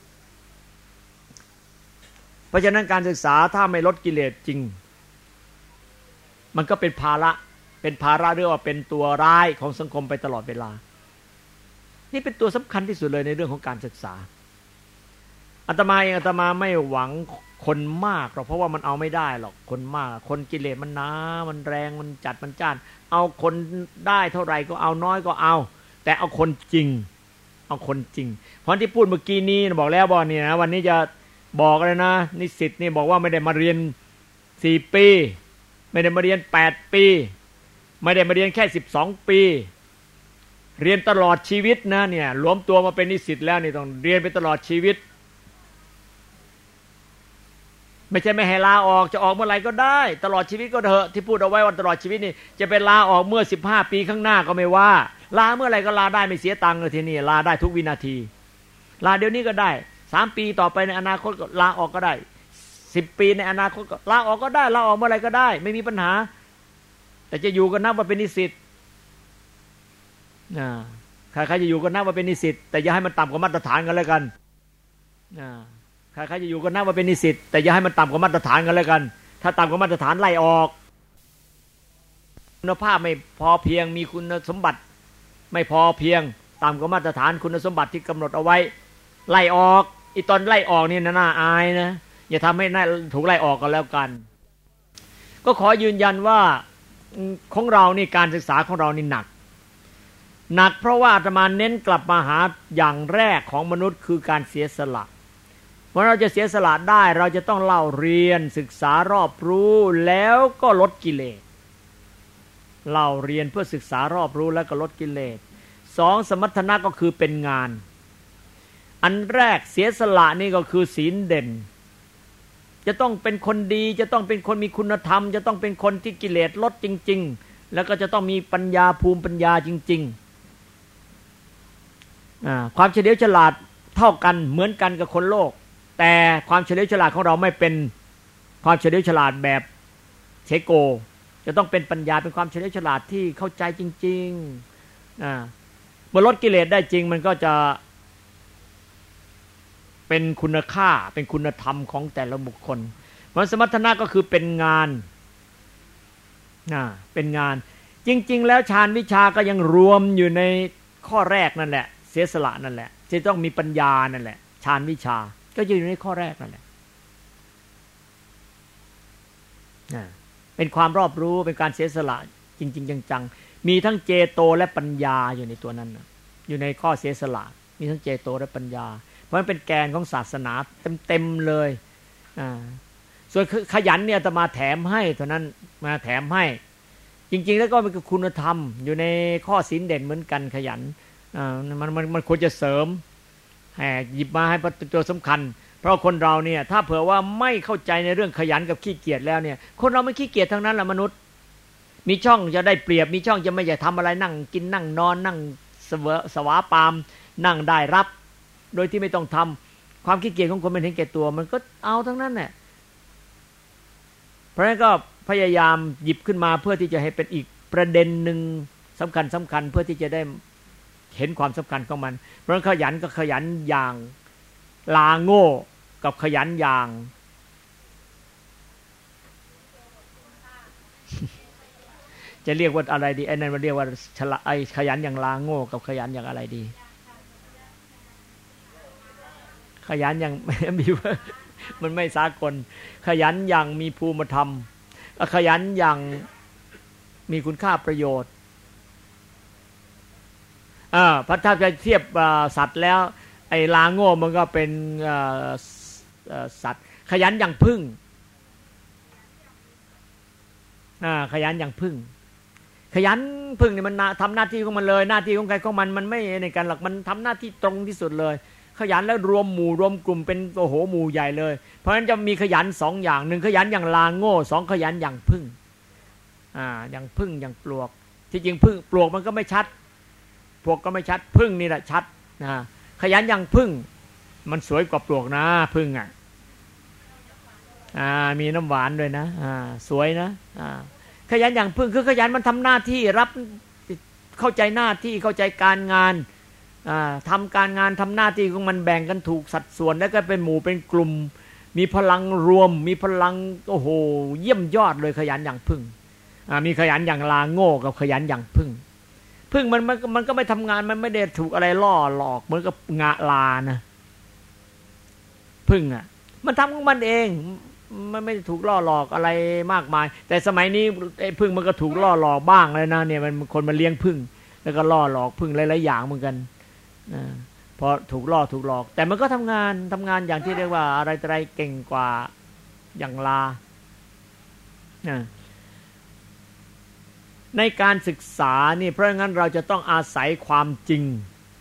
เพราะฉะนั้นการศึกษาถ้าไม่ลดกิเลสจริงมันก็เป็นภาระเป็นภาระเรียกว่าเป็นตัวร้ายของสังคมไปตลอดเวลานี่เป็นตัวสำคัญที่สุดเลยในเรื่องของการศึกษาอาตมาเองอาตมาไม่หวังคนมากหรอกเพราะว่ามันเอาไม่ได้หรอกคนมากคนกิเลสมันหนามันแรงมันจัดมันจ้านเอาคนได้เท่าไหร่ก็เอาน้อยก็เอาแต่เอาคนจริงเอาคนจริงเพราะที่พูดเมื่อกี้นี้บอกแล้วบอกนี่นะวันนี้จะบอกเลยนะนิสิตนี่บอกว่าไม่ได้มาเรียนสี่ปีไม่ได้มาเรียนแปดปีไม่ได้มาเรียนแค่สิบสองปีเรียนตลอดชีวิตนะเนี่ยรวมตัวมาเป็นนิสิตแล้วนี่ต้องเรียนไปตลอดชีวิตไม่ใช่ไม่ให้ลาออกจะออกเมื่อไหร่ก็ได้ตลอดชีวิตก็เถอะที่พูดเอาไว้ว่าตลอดชีวิตนี่จะเป็นลาออกเมื่อสิบห้าปีข้างหน้าก็ไม่ว่าลาเมื่อไหร่ก็ลาได้ไม่เสียตังค์เลยทีนี้ลาได้ทุกวินาทีลาเดี๋ยวนี้ก็ได้สามปีต่อไปในอนาคตก็ลาออกก็ได้สิบปีในอนาคตก็ลาออกก็ได้ลาออกเมื่อไหร่ก็ได้ไม่มีปัญหาแต่จะอยู่ก็นับว่าเป็นนิสิตอ่าใครๆจะอยู่ก็นับว่าเป็นนิสิตแต่อย่าให้มันต่ำกว่ามาตรฐานกันแล้วกันอ่าใครๆจะอยู่ก็นับว่าเป็นนิสิตแต่อย่าให้มันต่ำกว่ามาตรฐานกันแล้วกันถ้าต่ำกว่ามาตรฐานไล่ออกคุณภาพไม่พอเพียงมีคุณสมบัติไม่พอเพียงต่ำกว่ามาตรฐานคุณสมบัติที่กำหนดเอาไว้ไล่ออกอีตอนไล่ออกนี่น่าอายนะอย่าทำให้น่าถูกไล่ออกกันแล้วกันก็ขอยืนยันว่าของเรานี่การศึกษาของเรานี่หนักหนักเพราะว่าอาตมาเน้นกลับมาหาอย่างแรกของมนุษย์คือการเสียสละเมื่อเราจะเสียสละได้เราจะต้องเล่าเรียนศึกษารอบรู้แล้วก็ลดกิเลสเล่าเรียนเพื่อศึกษารอบรู้แล้วก็ลดกิเลสสองสมรรถนะก็คือเป็นงานอันแรกเสียสละนี่ก็คือศีลเด่นจะต้องเป็นคนดีจะต้องเป็นคนมีคุณธรรมจะต้องเป็นคนที่กิเลสลดจริงๆแล้วก็จะต้องมีปัญญาภูมิปัญญาจริงๆอ่าความเฉลียวฉลาดเท่ากันเหมือนกันกับคนโลกแต่ความเฉลียวฉลาดของเราไม่เป็นความเฉลียวฉลาดแบบเชโกจะต้องเป็นปัญญาเป็นความเฉลียวฉลาดที่เข้าใจจริงๆอ่าเมื่อลดกิเลสได้จริงมันก็จะเป็นคุณค่าเป็นคุณธรรมของแต่ละบุคคลเพราะสมรรถนะก็คือเป็นงานนะเป็นงานจริงๆแล้วฌานวิชาก็ยังรวมอยู่ในข้อแรกนั่นแหละเสียสละนั่นแหละจะต้องมีปัญญานั่นแหละฌานวิชาก็อยู่ในข้อแรกนั่นแหละนะเป็นความรอบรู้เป็นการเสียสละจริงๆจังๆมีทั้งเจโตและปัญญาอยู่ในตัวนั้นนะอยู่ในข้อเสียสละมีทั้งเจโตและปัญญาเพราะมันเป็นแกนของศาสนาเต็มๆเลยอ่าส่วนขยันเนี่ยอาตมาแถมให้เท่านั้นมาแถมให้จริงๆแล้วก็เป็นคุณธรรมอยู่ในข้อศีลเด่นเหมือนกันขยันอ่ามันมันมันควรจะเสริมแหมหยิบมาให้เป็นตัวสำคัญเพราะคนเราเนี่ยถ้าเผื่อว่าไม่เข้าใจในเรื่องขยันกับขี้เกียจแล้วเนี่ยคนเราไม่ขี้เกียจทั้งนั้นแหละมนุษย์มีช่องจะได้เปรียบมีช่องจะไม่อยากทำอะไรนั่งกินนั่งนอนนั่งเสวสวาปามนั่งได้รับโดยที่ไม่ต้องทำความขี้เกียจของคนเป็นเห็นแก่ตัวมันก็เอาทั้งนั้นแหละเพราะฉะนั้นก็พยายามหยิบขึ้นมาเพื่อที่จะให้เป็นอีกประเด็นหนึ่งสำคัญสำคัญเพื่อที่จะได้เห็นความสำคัญของมันเพราะขยันก็ขยันอย่างลาโง่กับขยันอย่างจะเรียกว่าอะไรดีไอ้นั่นมันเรียกว่าฉลาดไอ้ขยันอย่างลาโง่กับขยันอย่างอะไรดีขยันอย่างมีมันไม่สากลขยันอย่างมีภูมิธรรมขยันอย่างมีคุณค่าประโยชน์อ่าพระถ้าจะเทียบสัตว์แล้วไอ้ลาโง่มันก็เป็นสัตว์ขยันอย่างผึ้งอ่าขยันอย่างผึ้งขยันผึ้งนี่มันทำหน้าที่ของมันเลยหน้าที่ของใครของมันมันไม่ในการหลักมันทำหน้าที่ตรงที่สุดเลยขยันแล้วรวมหมู่รวมกลุ่มเป็นโอ้โหหมู่ใหญ่เลยเพราะฉะนั้นจะมีขยันสองอย่างหนึ่งขยันอย่างลาโง่สองขยันอย่างผึ้งอ่าอย่างผึ้งอย่างปลวกที่จริงผึ้งปลวกมันก็ไม่ชัดปลวกก็ไม่ชัดผึ้งนี่แหละชัดนะขยันอย่างผึ้งมันสวยกว่าปลวกนะผึ้งอ่ะอ่ามีน้ำหวานด้วยนะอ่าสวยนะอ่าขยันอย่างผึ้งคือขยันมันทำหน้าที่รับเข้าใจหน้าที่เข้าใจการงานทำการงานทำหน้าที่ของมันแบ่งกันถูกสัดส่วนแล้วก็เป็นหมู่เป็นกลุ่มมีพลังรวมมีพลังโอ้โหเยี่ยมยอดเลยขยันอย่างผึ้งมีขยันอย่างลาโง่กับขยันอย่างผึ้งผึ้งมันมันมันก็ไม่ทำงานมันไม่ได้ถูกอะไรล่อหลอกเหมือนกับงาลานะผึ้งอ่ะมันทำของมันเองมันไม่ได้ถูกล่อหลอกอะไรมากมายแต่สมัยนี้ไอ้ผึ้งมันก็ถูกล่อหลอกบ้างเลยนะเนี่ยมันคนมาเลี้ยงผึ้งแล้วก็ล่อหลอกผึ้งหลายๆอย่างเหมือนกันพอถูกล่อถูกหลอกแต่มันก็ทำงานทำงานอย่างที่เรียกว่าอะไรอะไรเก่งกว่าอย่างลาในการศึกษานี่เพราะงั้นเราจะต้องอาศัยความจริง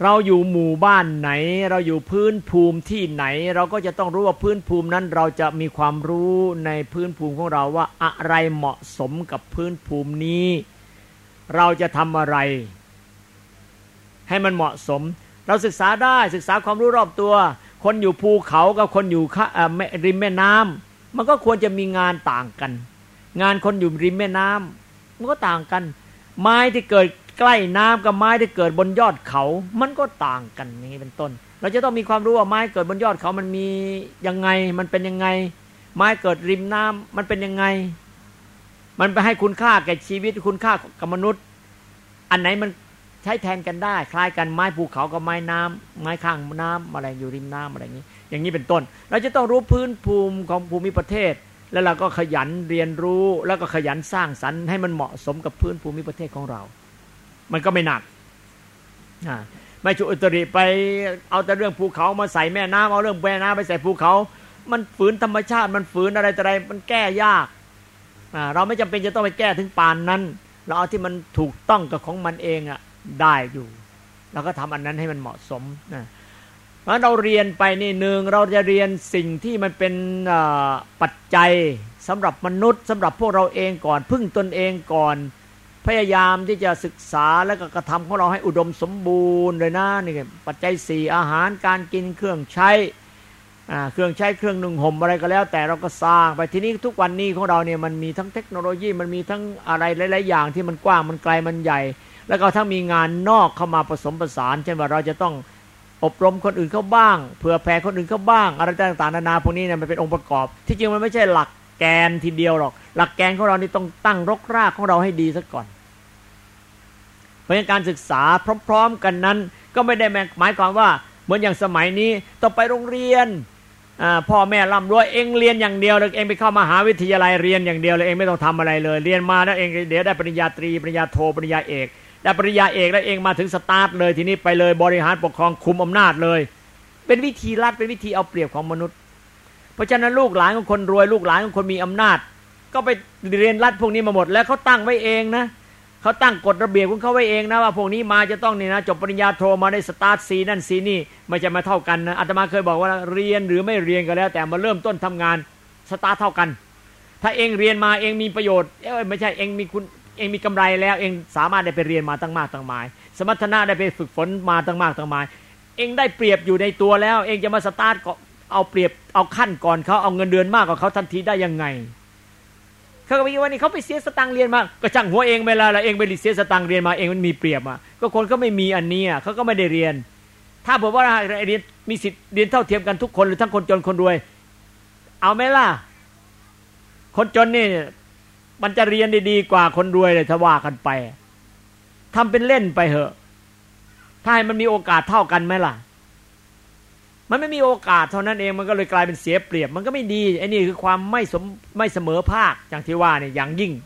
เราอยู่หมู่บ้านไหนเราอยู่พื้นภูมิที่ไหนเราก็จะต้องรู้ว่าพื้นภูมินั้นเราจะมีความรู้ในพื้นภูมิของเราว่าอะไรเหมาะสมกับพื้นภูมินี้เราจะทำอะไรให้มันเหมาะสมเราศึกษาได้ศึกษาความรู้รอบตัวคนอยู่ภูเขากับคนอยู่ริมแม่น้ำมันก็ควรจะมีงานต่างกันงานคนอยู่ริมแม่น้ำมันก็ต่างกันไม้ที่เกิดใกล้น้ำกับไม้ที่เกิดบนยอดเขามันก็ต่างกันอย่างนี้เป็นต้นเราจะต้องมีความรู้ว่าไม้เกิดบนยอดเขามันมียังไงมันเป็นยังไงไม้เกิดริมน้ำมันเป็นยังไงมันไปให้คุณค่าแก่ชีวิตคุณค่ากับมนุษย์อันไหนมันใช้แทนกันได้คล้ายกันไม้ภูเขากับไม้น้ำไม้ข้างน้ำอะไรอยู่ริมน้ำอะไรอย่างนี้อย่างนี้เป็นต้นเราจะต้องรู้พื้นภูมิของภูมิประเทศแล้วเราก็ขยันเรียนรู้แล้วก็ขยันสร้างสรรค์ให้มันเหมาะสมกับพื้นภูมิประเทศของเรามันก็ไม่หนักไม่ชุอุตริไปเอาแต่เรื่องภูเขามาใส่แม่น้ำเอาเรื่องแม่น้ำไปใส่ภูเขามันฝืนธรรมชาติมันฝืนอะไรแต่อะไรมันแก้ยากเราไม่จำเป็นจะต้องไปแก้ถึงปานนั้นเราเอาที่มันถูกต้องกับของมันเองอ่ะได้อยู่เราก็ทำอันนั้นให้มันเหมาะสมนะเพราะเราเรียนไปนี่หนึ่งเราจะเรียนสิ่งที่มันเป็นปัจจัยสำหรับมนุษย์สำหรับพวกเราเองก่อนพึ่งตนเองก่อนพยายามที่จะศึกษาแล้วก็กระทำของเราให้อุดมสมบูรณ์เลยนะนี่ปัจจัยสี่อาหารการกินเครื่องใช้เครื่องใช้เครื่องนุ่งห่มอะไรก็แล้วแต่เราก็สร้างไปทีนี้ทุกวันนี้ของเราเนี่ยมันมีทั้งเทคโนโลยีมันมีทั้งอะไรหลายๆอย่างที่มันกว้างมันไกลมันใหญ่แล้วก็ทั้งมีงานนอกเข้ามาผสมผสานเช่นว่าเราจะต้องอบรมคนอื่นเข้าบ้างเผื่อแผ่คนอื่นเข้าบ้างอะไรต่างๆนานาพวกนี้เนี่ยมันเป็นองค์ประกอบที่จริงมันไม่ใช่หลักแกนทีเดียวหรอกหลักแกนของเรานี่ต้องตั้งรกรากของเราให้ดีซะก่อนเพราะการศึกษาพร้อมๆกันนั้นก็ไม่ได้หมายความว่าเหมือนอย่างสมัยนี้ต้องไปโรงเรียนพ่อแม่ร่ำรวยเองเรียนอย่างเดียวเลยเองไปเข้ามหาวิทยาลัยเรียนอย่างเดียวเลยเองไม่ต้องทำอะไรเลยเรียนมาแล้วเองเดี๋ยวได้ปริญญาตรีปริญญาโทปริญญาเอกได้ปริญญาเอกแล้วเองมาถึงสตาร์ทเลยทีนี้ไปเลยบริหารปกครองคุมอำนาจเลยเป็นวิธีลัดเป็นวิธีเอาเปรียบของมนุษย์เพราะฉะนั้นลูกหลานของคนรวยลูกหลานของคนมีอำนาจก็ไปเรียนรัฐพวกนี้มาหมดแล้วเขาตั้งไว้เองนะเขาตั้งกฎระเบียบของเขาไว้เองนะว่าพวกนี้มาจะต้องนี่นะจบปริญญาโทมาได้สตาร์ทซีนั่นซีนี่ไม่จะมาเท่ากันนะอาตมาเคยบอกว่าเรียนหรือไม่เรียนก็แล้วแต่มาเริ่มต้นทำงานสตาร์ทเท่ากันถ้าเองเรียนมาเองมีประโยชน์เอ้ยไม่ใช่เองมีคุณเองมีกำไรแล้วเองสามารถได้ไปเรียนมาตั้งมากตั้งหมายสมรรถนะได้ไปฝึกฝนมาตั้งมากตั้งหมายเองได้เปรียบอยู่ในตัวแล้วเองจะมาสตาร์ทเอาเปรียบเอาขั้นก่อนเขาเอาเงินเดือนมากกว่าเขาทันทีได้ยังไงเขาก็บอกว่านี่เขาไปเสียสตังค์เรียนมาก็ช่างหัวเองเวลาละเองไปเสียสตังค์เรียนมาเองมันมีเปรียบอ่ะก็คนก็ไม่มีอันนี้อ่ะเขาก็ไม่ได้เรียนถ้าบอกว่าเรียนมีสิทธิ์เรียนเท่าเทียมกันทุกคนหรือทั้งคนจนคนรวยเอาไหมล่ะคนจนนี่มันจะเรียนได้ดีกว่าคนรวยเลยถ้าว่ากันไปทำเป็นเล่นไปเหอะถ้าให้มันมีโอกาสเท่ากันไหมล่ะมันไม่มีโอกาสเท่านั้นเองมันก็เลยกลายเป็นเสียเปรียบมันก็ไม่ดีไอ้นี่คือความไม่สมไม่เสมอภาคอย่างที่ว่าเนี่ยอย่างยิ่ง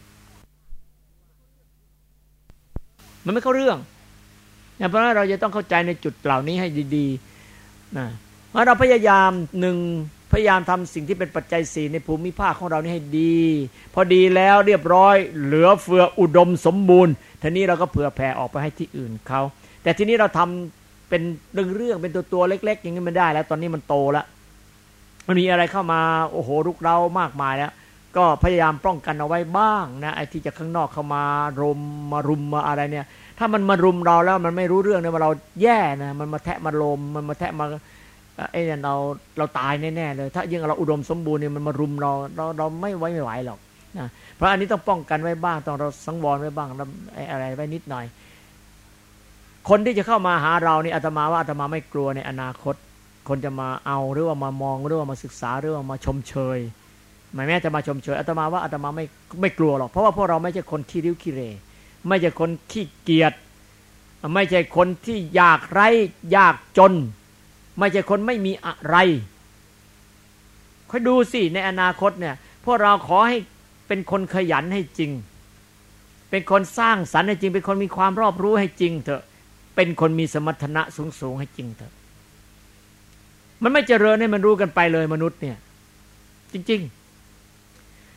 มันไม่เข้าเรื่องเพราะฉะนั้นเราจะต้องเข้าใจในจุดเหล่านี้ให้ดีๆนะเพราะเราพยายามหนึ่งพยายามทำสิ่งที่เป็นปัจจัยสี่ในภูมิภาคของเรานี่ให้ดีพอดีแล้วเรียบร้อยเหลือเฟืออุดมสมบูรณ์ทีนี้เราก็เผื่อแผ่ออกไปให้ที่อื่นเขาแต่ทีนี้เราทำเป็นเรื่องเรื่องเป็นตัวตัวเล็กๆอย่างนี้ไม่ได้แล้วตอนนี้มันโตแล้วมันมีอะไรเข้ามาโอ้โหรุกเร้ามากมายแล้วก็พยายามป้องกันเอาไว้บ้างนะไอ้ที่จะข้างนอกเข้ามารุมมารุมมาอะไรเนี่ยถ้ามันมารุมเราแล้วมันไม่รู้เรื่องเนี่ยเราแย่นะมันมาแทะมาลมมันมาแทะมาไอ้เนี่ยเราเราตายแน่ๆเลยถ้ายิ่งเราอุดมสมบูรณ์เนี่ยมันมารุมเราเราเราไม่ไหวไม่ไหวหรอกนะเพราะอันนี้ต้องป้องกันไว้บ้างต้องเราสังวรไว้บ้างอะไรไว้นิดหน่อยคนที่จะเข้ามาหาเรานี่อาตมาว่าอาตมาไม่กลัวในอนาคตคนจะมาเอาหรือว่ามามองหรือว่ามาศึกษาหรือว่ามาชมเชยหมายแม้จะมาชมเชยอาตมาว่าอาตมาไม่ไม่กลัวหรอกเพราะว่าพวกเราไม่ใช่คนขี้ริ้วขี้เรไม่ใช่คนขี้เกียจไม่ใช่คนที่ยากไร้ยากจนไม่ใช่คนไม่มีอะไรค่อยดูสิในอนาคตเนี่ยพวกเราขอให้เป็นคนขยันให้จริงเป็นคนสร้างสรรค์ให้จริงเป็นคนมีความรอบรู้ให้จริงเถอะเป็นคนมีสมรรถนะสูงๆให้จริงเถอะมันไม่เจริญให้มันรู้กันไปเลยมนุษย์เนี่ยจริงๆ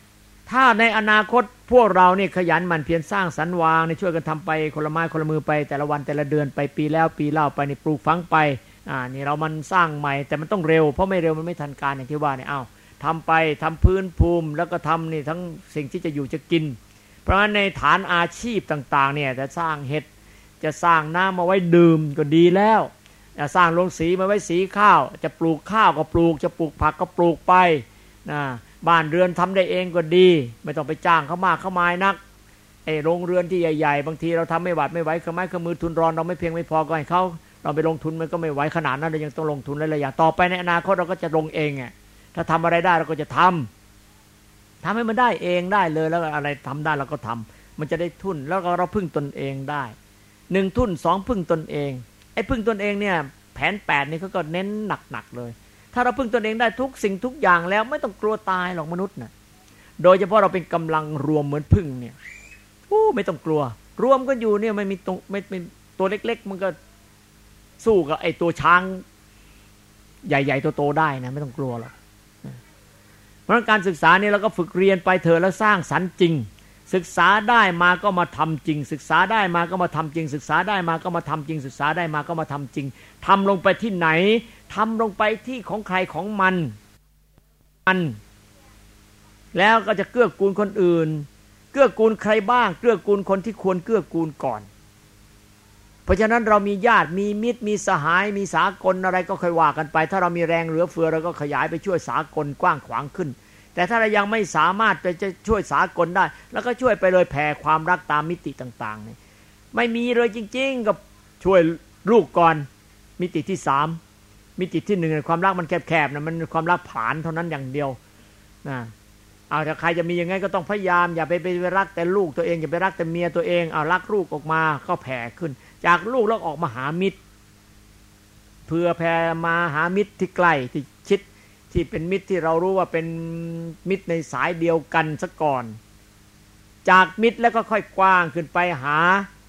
ถ้าในอนาคตพวกเราเนี่ยขยันหมั่นเพียรสร้างสรรค์วางในช่วยกันทำไปคนละไม้คนละมือไปแต่ละวันแต่ละเดือนไปปีแล้วปีเล่าไปนี่ปลูกฝังไปอ่านี่เรามันสร้างใหม่แต่มันต้องเร็วเพราะไม่เร็วมันไม่ทันการอย่างที่ว่าเนี่ยเอ้าทำไปทำพื้นภูมิแล้วก็ทำนี่ทั้งสิ่งที่จะอยู่จะกินเพราะฉะนั้นในฐานอาชีพต่างๆเนี่ยจะสร้างเห็ดจะสร้างน้ำมาไว้ดื่มก็ดีแล้วจะสร้างโรงสีมาไว้สีข้าวจะปลูกข้าวก็ปลูกจะปลูกผักก็ปลูกไปนะบ้านเรือนทำได้เองก็ดีไม่ต้องไปจ้างเขามากเขามายนักไอ้โรงเรือนที่ใหญ่ๆบางทีเราทำไม่หวัดไม่ไหวเครื่องไม้เครื่องมือทุนรอนเราไม่เพียงไม่พอก็ให้เขาเราไปลงทุนมันก็ไม่ไหวขนาดนั้นเรายังต้องลงทุนหลายๆอย่างต่อไปในอนาคตเราก็จะลงเองไงถ้าทำอะไรได้เราก็จะทำทำให้มันได้เองได้เลยแล้วอะไรทำได้เราก็ทำมันจะได้ทุนแล้วก็เราพึ่งตนเองได้หนึ่งทุนสองพึ่งตนเองไอ้พึ่งตนเองเนี่ยแผนแปดนี่เขาก็เน้นหนักๆเลยถ้าเราพึ่งตนเองได้ทุกสิ่งทุกอย่างแล้วไม่ต้องกลัวตายหรอกมนุษย์น่ะโดยเฉพาะเราเป็นกำลังรวมเหมือนพึ่งเนี่ยโอ้ไม่ต้องกลัวรวมกันอยู่เนี่ยไม่มีตัวไม่เป็นตัวเล็กๆมันก็สู้กับไอ้ตัวช้างใหญ่ๆโตๆได้นะไม่ต้องกลัวหรอกเพราะการศึกษาเนี่ยเราก็ฝึกเรียนไปเถอะแล้วสร้างสรรค์จริงศึกษาได้มาก็มาทำจริงศึกษาได้มาก็มาทำจริงศึกษาได้มาก็มาทำจริงศึกษาได้มาก็มาทำจริงทำลงไปที่ไหนทำลงไปที่ของใครของมันมันแล้วก็จะเกื้อกูลคนอื่นเกื้อกูลใครบ้างเกื้อกูลคนที่ควรเกื้อกูลก่อนเพราะฉะนั้นเรามีญาติมีมิตรมีสหายมีสากลอะไรก็ค่อยว่ากันไปถ้าเรามีแรงเหลือเฟือเราก็ขยายไปช่วยสากลกว้างขวางขึ้นแต่ถ้าเรายังไม่สามารถจะช่วยสากลได้แล้วก็ช่วยไปเลยแผ่ความรักตามมิติต่างๆนี่ไม่มีเลยจริงๆก็ช่วยลูกก่อนมิติที่สามมิติที่หนึ่งความรักมันแคบๆนะมันความรักผานเท่านั้นอย่างเดียวนะเอาถ้าใครจะมียังไงก็ต้องพยายามอย่าไปไปรักแต่ลูกตัวเองอย่าไปรักแต่เมียตัวเองเอารักลูกออกมาก็แผ่ขึ้นจากลูกแล้วออกมาหามิตรเพื่อแผ่มาหามิตรที่ใกล้ที่ชิดที่เป็นมิตรที่เรารู้ว่าเป็นมิตรในสายเดียวกันซะก่อนจากมิตรแล้วก็ค่อยกว้างขึ้นไปหา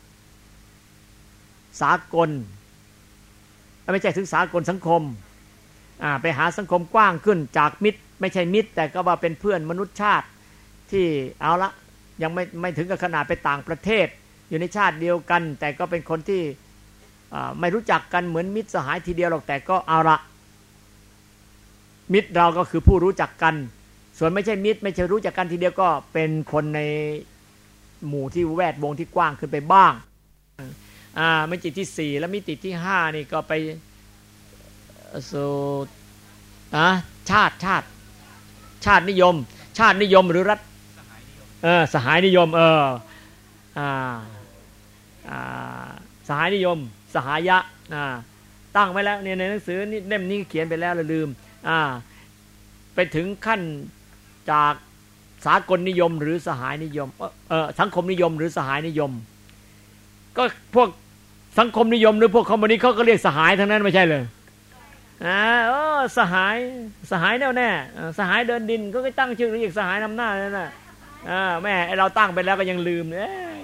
สากลไม่ใช่ถึงสากลสังคมอ่าไปหาสังคมกว้างขึ้นจากมิตรไม่ใช่มิตรแต่ก็ว่าเป็นเพื่อนมนุษยชาติที่เอาละยังไม่ไม่ถึงกับขนาดไปต่างประเทศอยู่ในชาติเดียวกันแต่ก็เป็นคนที่ไม่รู้จักกันเหมือนมิตรสหายทีเดียวหรอกแต่ก็เอาละมิตรเราก็คือผู้รู้จักกันส่วนไม่ใช่มิตรไม่ใช่รู้จักกันทีเดียวก็เป็นคนในหมู่ที่แวดวงที่กว้างขึ้นไปบ้างอ่ามิติที่สี่และมิติที่ห้านี่ก็ไปสู่อ่ะชาติชาติชาตินิยมชาตินิยมหรือรัฐเออสหายนิยมเอออ่าอ่าสหายนิยมสหายะอ่าตั้งไว้แล้วเนี่ยในหนังสือนี่เล่มนี้เขียนไปแล้วลืมอ่าไปถึงขั้นจากสากลนิยมหรือสหายนิยมเออสังคมนิยมหรือสหายนิยมก็พวกสังคมนิยมหรือพวกคอมมิวนิสต์เขาก็เรียกสหายทั้งนั้นไม่ใช่เลยอ่าเออสหายสหายแน่วแน่สหายเดินดินก็ตั้งชื่อเรียกสหายนำหน้านั่นน่ะอ่าแม่ไอเราตั้งไปแล้วก็ยังลืมเอ้ย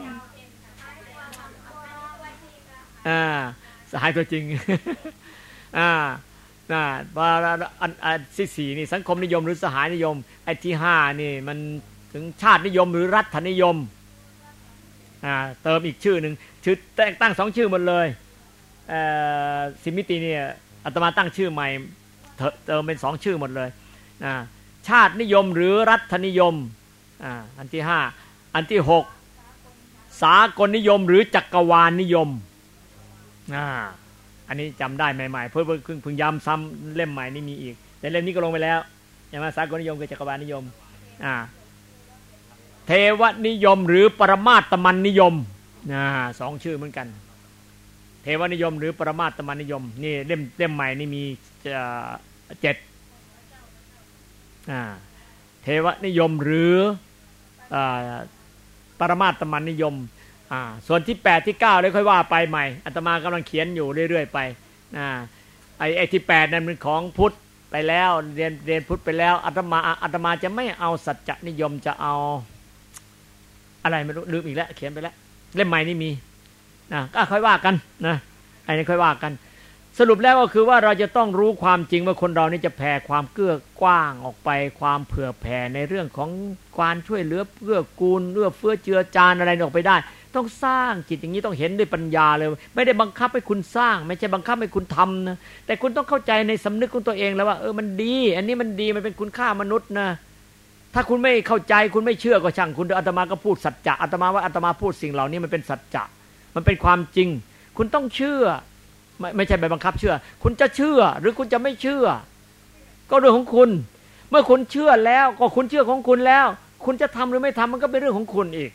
อ่าสหายตัวจริงอ่าน่ะว่าอันอันที่สี่นี่สังคมนิยมหรือสหายนิยมไอ้ที่ห้านี่มันถึงชาตินิยมหรือรัฐนิยมอ่าเติมอีกชื่อหนึ่งชื่อตั้งสองชื่อหมดเลยเอ่อสิมิติเนี่ยอาตมาตั้งชื่อใหม่เติมเป็นสองชื่อหมดเลยอ่าชาตินิยมหรือรัฐนิยมอ่าอันที่ห้าอันที่หกสากลนิยมหรือจักรวาลนิยมอ่าอันนี้จำได้ใหม่ๆเพิ่งเพิ่งเพิ่งย้ำซ้ำเล่มใหม่นี่มีอีกแต่เล่มนี้ก็ลงไปแล้วใช่ไหมสากลนิยมกับจักรวาลนิยมอ่าเทวนิยมหรือปรมาตมันนิยมอ่าสองชื่อเหมือนกันเทวนิยมหรือปรมาตมันนิยมนี่เล่มเล่มใหม่นี่มีเจ็ดอ่าเทวนิยมหรืออ่าปรมาตมันนิยมอ่าส่วนที่แปดที่เก้าเลยค่อยว่าไปใหม่อาตมากำลังเขียนอยู่เรื่อยๆไปอ่าไอ้ไอ้ที่แปดนั้นเป็นของพุทธไปแล้วเรียนเรียนพุทธไปแล้วอาตมาอาตมาจะไม่เอาสัจจนิยมจะเอาอะไรไม่รู้ลืมอีกแล้วเขียนไปแล้วเล่มใหม่นี่มีนะก็ค่อยว่ากันนะไอ้นี่ค่อยว่ากันสรุปแล้วก็คือว่าเราจะต้องรู้ความจริงว่าคนเรานี่จะแผ่ความเกื้อกว้างออกไปความเผื่อแผ่ในเรื่องของการช่วยเหลือเกื้อกูลเอื้อเฟื้อเจือจานอะไรออกไปได้ต้องสร้างจิตอย่างนี้ต้องเห็นด้วยปัญญาเลยไม่ได้บังคับให้คุณสร้างไม่ใช่บังคับให้คุณทำนะแต่คุณต้องเข้าใจในสำนึกของตัวเองแล้วว่าเออมันดีอันนี้มันดีมันเป็นคุณค่ามนุษย์นะถ้าคุณไม่เข้าใจคุณไม่เชื่อก็ช่างคุณอาตมาก็พูดสัจจะอาตมาว่าอาตมาพูดสิ่งเหล่านี้มันเป็นสัจจะมันเป็นความจริงคุณต้องเชื่อไม่ไม่ใช่ไปบังคับเชื่อคุณจะเชื่อหรือคุณจะไม่เชื่อก็เรื่องของคุณเมื่อคุณเชื่อแล้วก็คุณเชื่อของคุณแล้วคุณจะทำหรือไม่ทำมันก็เป็นเรื่องของคุณอีก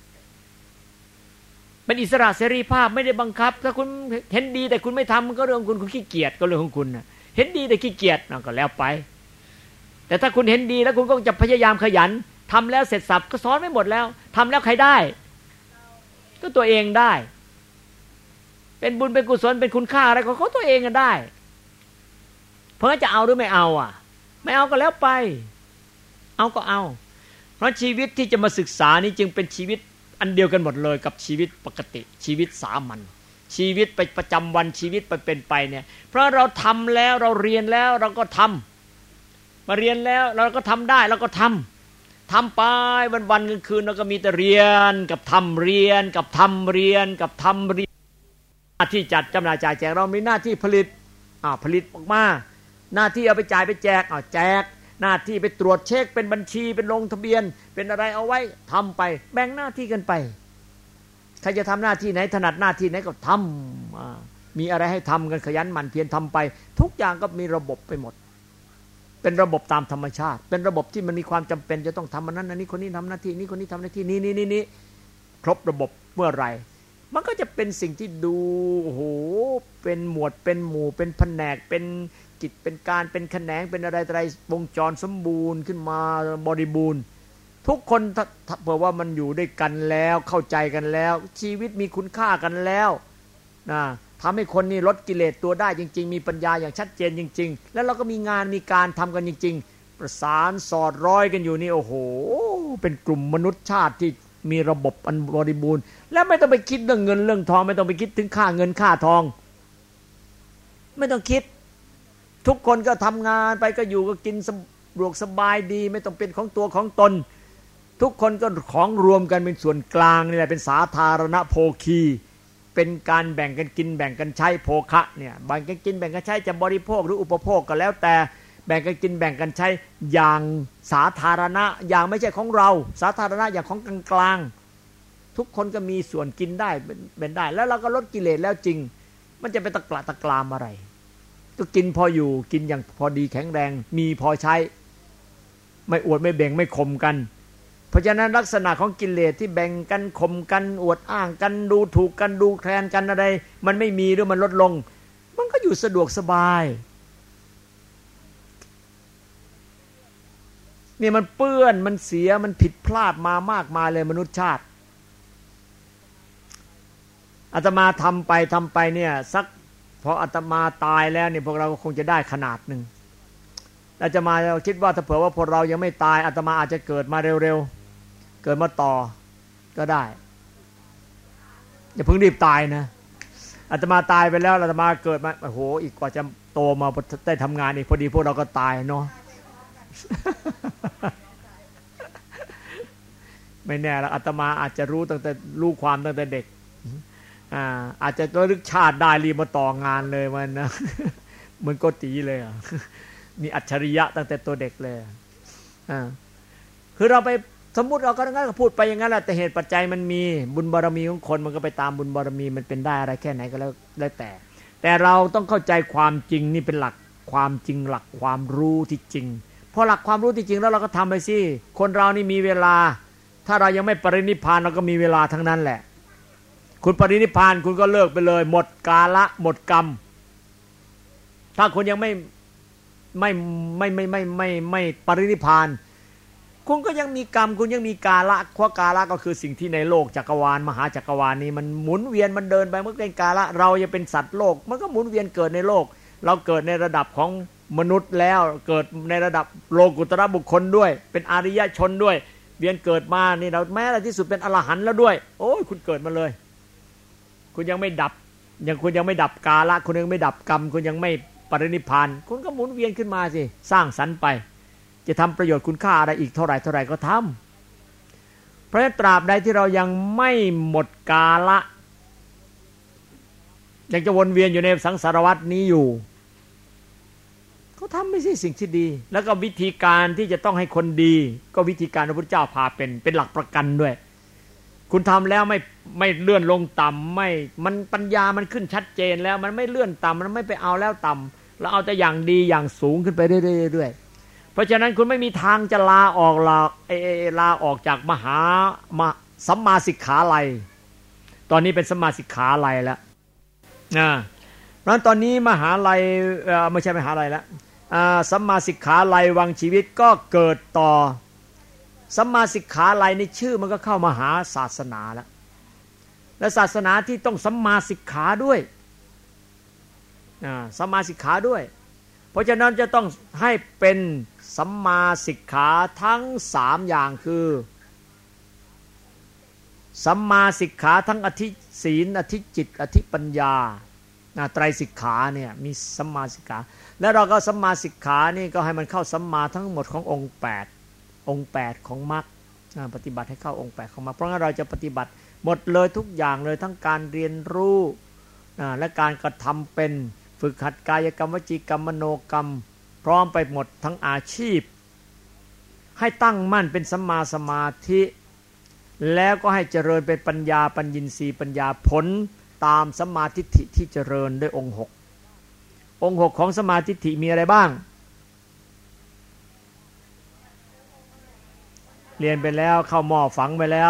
เป็นอิสระเสรีภาพไม่ได้บังคับถ้าคุณเห็นดีแต่คุณไม่ทำมันก็เรื่องของคุณคุณขี้เกียจก็เรื่องของคุณนะเห็นดีแต่ขี้เกียจนั่นก็แล้วไปแต่ถ้าคุณเห็นดีแล้วคุณก็จะพยายามขยันทำแล้วเสร็จสับก็สอนไม่หมดแล้วทำแล้วใครได้ก็ตัวเองได้เป็นบุญเป็นกุศลเป็นคุณค่าอะไรของเขาตัวเองก็ได้เพราะจะเอาหรือไม่เอาอ่ะไม่เอาก็แล้วไปเอาก็เอาเพราะชีวิตที่จะมาศึกษานี้จึงเป็นชีวิตอันเดียวกันหมดเลยกับชีวิตปกติชีวิตสามัญชีวิตไปประจำวันชีวิตไปเป็นไปเนี่ยเพราะเราทำแล้วเราเรียนแล้วเราก็ทำมาเรียนแล้วเราก็ทำได้เราก็ทำทำไปวันวันกลางคืนเราก็มีแต่เรียนกับทำเรียนกับทำเรียนกับทำเรียนหน้าที่จัดจำหน่ายจ่ายแจกเรามีหน้าที่ผลิตอ่าผลิตออกมาหน้าที่เอาไปจ่ายไปแจกอ่าแจกหน้าที่ไปตรวจเช็คเป็นบัญชีเป็นลงทะเบียนเป็นอะไรเอาไว้ทำไปแบ่งหน้าที่กันไปใครจะทำหน้าที่ไหนถนัดหน้าที่ไหนก็ทำมีอะไรให้ทำกันขยันหมั่นเพียรทำไปทุกอย่างก็มีระบบไปหมดเป็นระบบตามธรรมชาติเป็นระบบที่มันมีความจำเป็นจะต้องทำอันนั้นอันนี้คนนี้ทำหน้าที่นี้คนนี้ทำหน้าที่นี้นี่นี่นี่ครบระบบเมื่อไรมันก็จะเป็นสิ่งที่ดูโอ้โหเป็นหมวดเป็นหมู่เป็นแผนกเป็นกิจเป็นการเป็นแขนงเป็นอะไรอะไรวงจรสมบูรณ์ขึ้นมาบริบูรณ์ทุกคนเผื่อว่ามันอยู่ด้วยกันแล้วเข้าใจกันแล้วชีวิตมีคุณค่ากันแล้วนะทำให้คนนี่ลดกิเลสตัวได้จริงๆมีปัญญาอย่างชัดเจนจริงๆแล้วเราก็มีงานมีการทำกันจริงๆประสานสอดร้อยกันอยู่นี่โอ้โหเป็นกลุ่มมนุษยชาติที่มีระบบอันบริบูรณ์แล้วไม่ต้องไปคิดเรื่องเงินเรื่องทองไม่ต้องไปคิดถึงค่าเงินค่าทองไม่ต้องคิดทุกคนก็ทำงานไปก็อยู่ก็กินสะดวกสบายดีไม่ต้องเป็นของตัวของตนทุกคนก็ของรวมกันเป็นส่วนกลางนี่แหละเป็นสาธารณโภคีเป็นการแบ่งกันกินแบ่งกันใช้โภคะเนี่ยแบ่งกันกินแบ่งกันใช้จะบริโภคหรืออุปโภคก็แล้วแต่แบ่งกันกินแบ่งกันใช้อย่างสาธารณะอย่างไม่ใช่ของเราสาธารณะอย่างของกลางๆทุกคนก็มีส่วนกินได้เป็นได้แล้วเราก็ลดกิเลสแล้วจริงมันจะไปตะกละตะกรามอะไรก็กินพออยู่กินอย่างพอดีแข็งแรงมีพอใช้ไม่อวดไม่แบ่งไม่ข่มกันเพราะฉะนั้นลักษณะของกิเลสที่แบ่งกันข่มกันอวดอ้างกันดูถูกกันดูแคลนกันอะไรมันไม่มีหรือมันลดลงมันก็อยู่สะดวกสบายนี่มันเปื้อนมันเสียมันผิดพลาดมามากมายเลยมนุษยชาติอาตมาทำไปทำไปเนี่ยสักพออาตมาตายแล้วเนี่ยพวกเราคงจะได้ขนาดหนึ่งอาตมาคิดว่าถ้าเผื่อว่าพวกเรายังไม่ตายอาตมาอาจจะเกิดมาเร็วๆเกิดมาต่อก็ได้อย่าเพิ่งรีบตายนะอาตมาตายไปแล้วอาตมาเกิดมาโอ้โหอีกกว่าจะโตมาได้ทำงานอีกพอดีพวกเราก็ตายเนาะ ไม่แน่ละอาตมาอาจจะรู้ตั้งแต่รู้ความตั้งแต่เด็กอ่าอาจจะระลึกชาติได้รีบมาต่องานเลยมันนะ เหมือนโกติเลยอ่ะ มีอัจฉริยะตั้งแต่ตัวเด็กเลยอ่าคือเราไปสมมุติเราก็งั้นก็พูดไปอย่างนั้นแหละแต่เหตุปัจจัยมันมีบุญบารมีของคนมันก็ไปตามบุญบารมีมันเป็นได้อะไรแค่ไหนก็แล้วแล้วแต่แต่เราต้องเข้าใจความจริงนี่เป็นหลักความจริงหลักความรู้ที่จริงพอหลักความรู้ที่จริงแล้วเราก็ทำไปสิคนเรานี่มีเวลาถ้าเรายังไม่ปรินิพพานเราก็มีเวลาทั้งนั้นแหละคุณปรินิพพานคุณก็เลิกไปเลยหมดกาละหมดกรรมถ้าคุณยังไม่ไม่ไม่ไม่ไม่ไม่ไม่ปรินิพพานคุณก็ยังมีกรรมคุณยังมีกาละเพราะกาละก็คือสิ่งที่ในโลกจักรวาลมหาจักรวาลนี้มันหมุนเวียนมันเดินไปมันเป็นกาละเราจะเป็นสัตว์โลกมันก็หมุนเวียนเกิดในโลกเราเกิดในระดับของมนุษย์แล้วเกิดในระดับโลกุตระบุคคลด้วยเป็นอริยชนด้วยเวียนเกิดมานี่เราแม้ในที่สุดเป็นอรหันต์แล้วด้วยโอ้ยคุณเกิดมาเลยคุณยังไม่ดับยังคุณยังไม่ดับกาละคุณยังไม่ดับกรรมคุณยังไม่ปรินิพพานคุณก็หมุนเวียนขึ้นมาสิสร้างสรรค์ไปจะทำประโยชน์คุณค่าอะไรอีกเท่าไหร่เท่าไหร่ก็ทำเพราะฉะนั้นตราบใดที่เรายังไม่หมดกาละยังจะวนเวียนอยู่ในสังสารวัฏนี้อยู่เขาทำไม่ใช่สิ่งที่ดีแล้วก็วิธีการที่จะต้องให้คนดีก็วิธีการพระพุทธเจ้าพาเป็นเป็นหลักประกันด้วยคุณทำแล้วไม่ไม่เลื่อนลงต่ำไม่มันปัญญามันขึ้นชัดเจนแล้วมันไม่เลื่อนต่ำมันไม่ไปเอาแล้วต่ำเราเอาแต่อย่างดีอย่างสูงขึ้นไปเรื่อยๆเพราะฉะนั้นคุณไม่มีทางจะลาออกลาเอลาออกจากมหามาสัมมาสิกขาลัยตอนนี้เป็นสัมมาสิกขาลัยแล้วนะเพราะตอนนี้มหาลัยไม่ใช่มหาลัยแล้วสัมมาสิกขาลัยวังชีวิตก็เกิดต่อสัมมาสิกขาลัยในชื่อมันก็เข้ามาหาศาสนาแล้วและศาสนาที่ต้องสัมมาสิกขาด้วยสัมมาสิกขาด้วยเพราะฉะนั้นจะต้องให้เป็นสัมมาสิกขาทั้งสามอย่างคือสัมมาสิกขาทั้งอธิศีลอธิจิตอธิปัญญาไตรสิกขาเนี่ยมีสัมมาสิกขาแล้วเราก็สัมมาสิกขานี่ก็ให้มันเข้าสัมมาทั้งหมดขององค์แปดองค์แปดของมรรคปฏิบัติให้เข้าองค์แปดของมรรคเพราะงั้นเราจะปฏิบัติหมดเลยทุกอย่างเลยทั้งการเรียนรู้และการกระทำเป็นฝึกหัดกายกรรมวจีกรรมมโนกรรมพร้อมไปหมดทั้งอาชีพให้ตั้งมั่นเป็นสัมมาสมาธิแล้วก็ให้เจริญเป็นปัญญาปัญญินทรีย์ปัญญาผลตามสัมมาทิฏฐิที่เจริญด้วยองค์หกองค์หกของสัมมาทิฏฐิมีอะไรบ้างเรียนไปแล้วเข้าหม้อฝังไปแล้ว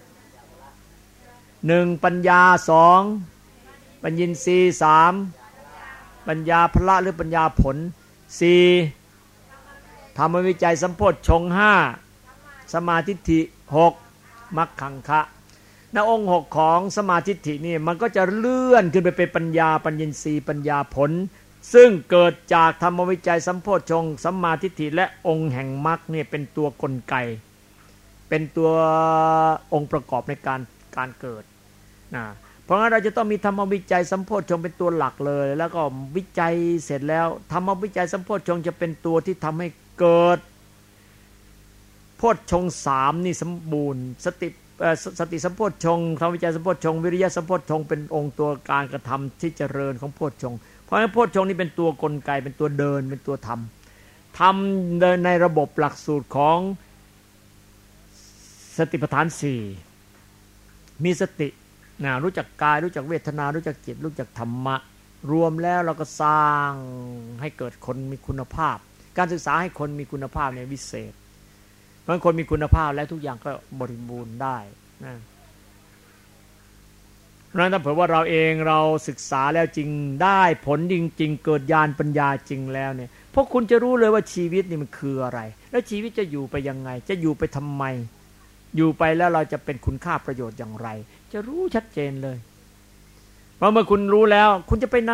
หนึ่งปัญญาสองปัญญินทรีย์สามปัญญาพละหรือปัญญาผลสี่ธรรมวิจัยสัมโพชฌงค์ห้าสมาธิฏฐิหกมรรคังคะณองค์หกของสมาธิฏฐินี่มันก็จะเลื่อนขึ้นไปเป็นปัญญาปัญญินทรีย์ปัญญาผลซึ่งเกิดจากธรรมวิจัยสัมโพชฌงค์สัมมาทิฏฐิและองค์แห่งมรรคเนี่ยเป็นตัวกลไกเป็นตัวองค์ประกอบในการการเกิดนะเพราะงั้นเราจะต้องมีธรรมวิจัยสัมโพชฌงค์เป็นตัวหลักเลยแล้วก็วิจัยเสร็จแล้วธรรมวิจัยสัมโพชฌงค์จะเป็นตัวที่ทำให้เกิดโพชฌงค์สามนี่สมบูรณ์สติสติสัมโพชฌงค์ธรรมวิจัยสัมโพชฌงค์วิริยะสัมโพชฌงค์เป็นองค์ตัวการกระทำที่เจริญของโพชฌงค์เพราะฉะนั้นโพชฌงค์นี่เป็นตัวกลไกเป็นตัวเดินเป็นตัวทำทำเดินในระบบหลักสูตรของสติปัฏฐานสี่มีสตินะรู้จักกายรู้จักเวทนารู้จักจิตรู้จักธรรมะรวมแล้วเราก็สร้างให้เกิดคนมีคุณภาพการศึกษาให้คนมีคุณภาพเนี่ยวิเศษเพราะคนมีคุณภาพแล้วทุกอย่างก็บริบูรณ์ได้นะเพราะฉะนั้นถ้าเผื่อว่าเราเองเราศึกษาแล้วจริงได้ผลจริงๆเกิดญาณปัญญาจริงแล้วเนี่ยพวกคุณจะรู้เลยว่าชีวิตนี่มันคืออะไรแล้วชีวิตจะอยู่ไปยังไงจะอยู่ไปทำไมอยู่ไปแล้วเราจะเป็นคุณค่าประโยชน์อย่างไรจะรู้ชัดเจนเลยเพราะเมื่อคุณรู้แล้วคุณจะไปไหน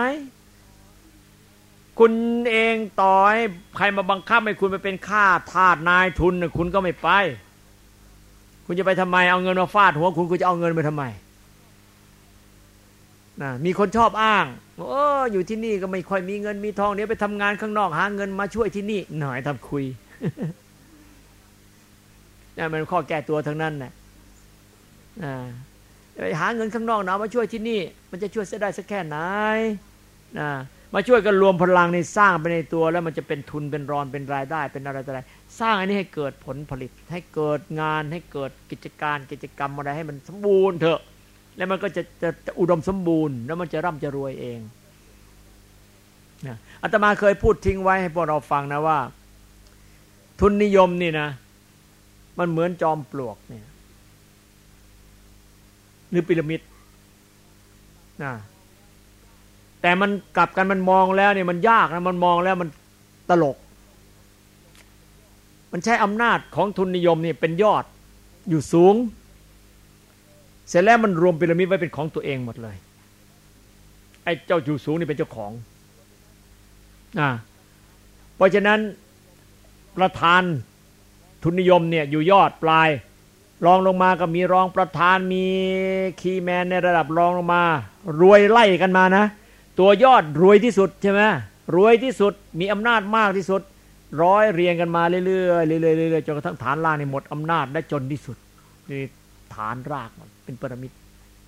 คุณเองต่อให้ใครมาบังคับให้คุณไปเป็นข้าทาสนายทุนคุณก็ไม่ไปคุณจะไปทำไมเอาเงินมาฟาดหัวคุณคุณจะเอาเงินไปทำไมนะมีคนชอบอ้างโอ้อยู่ที่นี่ก็ไม่ค่อยมีเงินมีทองเดี๋ยวไปทำงานข้างนอกหาเงินมาช่วยที่นี่หน่อยทำคุยนี่มันข้อแก้ตัวทั้งนั้นแหละไปหาเงินข้างนอกนะมาช่วยที่นี่มันจะช่วยเสียได้สักแค่ไหนนะมาช่วยกันรวมพลังในสร้างไปในตัวแล้วมันจะเป็นทุนเป็นรอนเป็นรายได้เป็นอะไรต่ออะไรสร้างอันนี้ให้เกิดผลผลิตให้เกิดงานให้เกิดกิจการกิจกรรมอะไรให้มันสมบูรณ์เถอะแล้วมันก็จะจะจะอุดมสมบูรณ์แล้วมันจะร่ำจะรวยเองนะอาตมาเคยพูดทิ้งไว้ให้พวกเราฟังนะว่าทุนนิยมนี่นะมันเหมือนจอมปลวกเนี่ยหรือพีระมิดนะแต่มันกลับกันมันมองแล้วเนี่ยมันยากนะมันมองแล้วมันตลกมันใช้อำนาจของทุนนิยมนี่เป็นยอดอยู่สูงเสร็จแล้วมันรวมพีระมิดไว้เป็นของตัวเองหมดเลยไอ้เจ้าอยู่สูงนี่เป็นเจ้าของอ่าเพราะฉะนั้นประธานทุนนิยมเนี่ยอยู่ยอดปลายรองลงมาก็มีรองประธานมีคีย์แมนในระดับรองลงมารวยไล่กันมานะตัวยอดรวยที่สุดใช่ไหมรวยที่สุดมีอำนาจมากที่สุดร้อยเรียงกันมาเรื่อยๆเรื่อยๆเรื่อยๆจนกระทั่งฐานล่างนี่หมดอำนาจและจนที่สุดนี่ฐานรากมันเป็นพีระมิด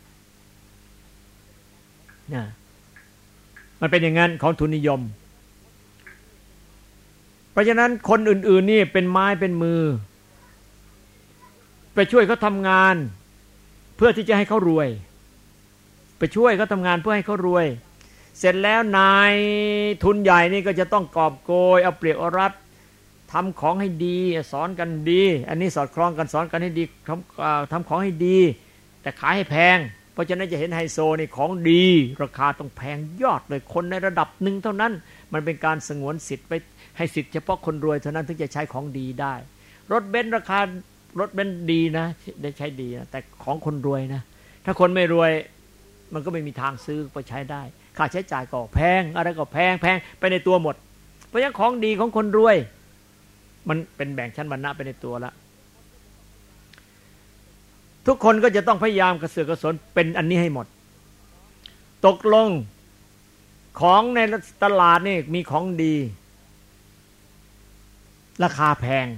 นะมันเป็นอย่างนั้นของทุนนิยมเพราะฉะนั้นคนอื่นๆนี่เป็นไม้เป็นมือไปช่วยเขาทำงานเพื่อที่จะให้เขารวยไปช่วยเขาทำงานเพื่อให้เขารวยเสร็จแล้วนายทุนใหญ่นี่ก็จะต้องกอบโกยเอาเปรียบเอารัดทำของให้ดีสอนกันดีอันนี้สอดคล้องกันสอนกันให้ดีทำทำของให้ดีแต่ขายให้แพงเพราะฉะนั้นจะเห็นไฮโซนี่ของดีราคาต้องแพงยอดเลยคนในระดับหนึ่งเท่านั้นมันเป็นการสงวนสิทธิ์ไปให้สิทธิ์เฉพาะคนรวยเท่านั้นถึงจะใช้ของดีได้รถเบนซ์ราคารถเบนซ์ดีนะได้ใช้ดีนะแต่ของคนรวยนะถ้าคนไม่รวยมันก็ไม่มีทางซื้อไปใช้ได้ค่าใช้จ่ายก็แพงอะไรก็แพงแพงไปในตัวหมดเพราะฉะนั้นของดีของคนรวยมันเป็นแบ่งชั้นวรรณะไปในตัวละทุกคนก็จะต้องพยายามกระเสือกกระสนเป็นอันนี้ให้หมดตกลงของในตลาดนี่มีของดีราคาแพง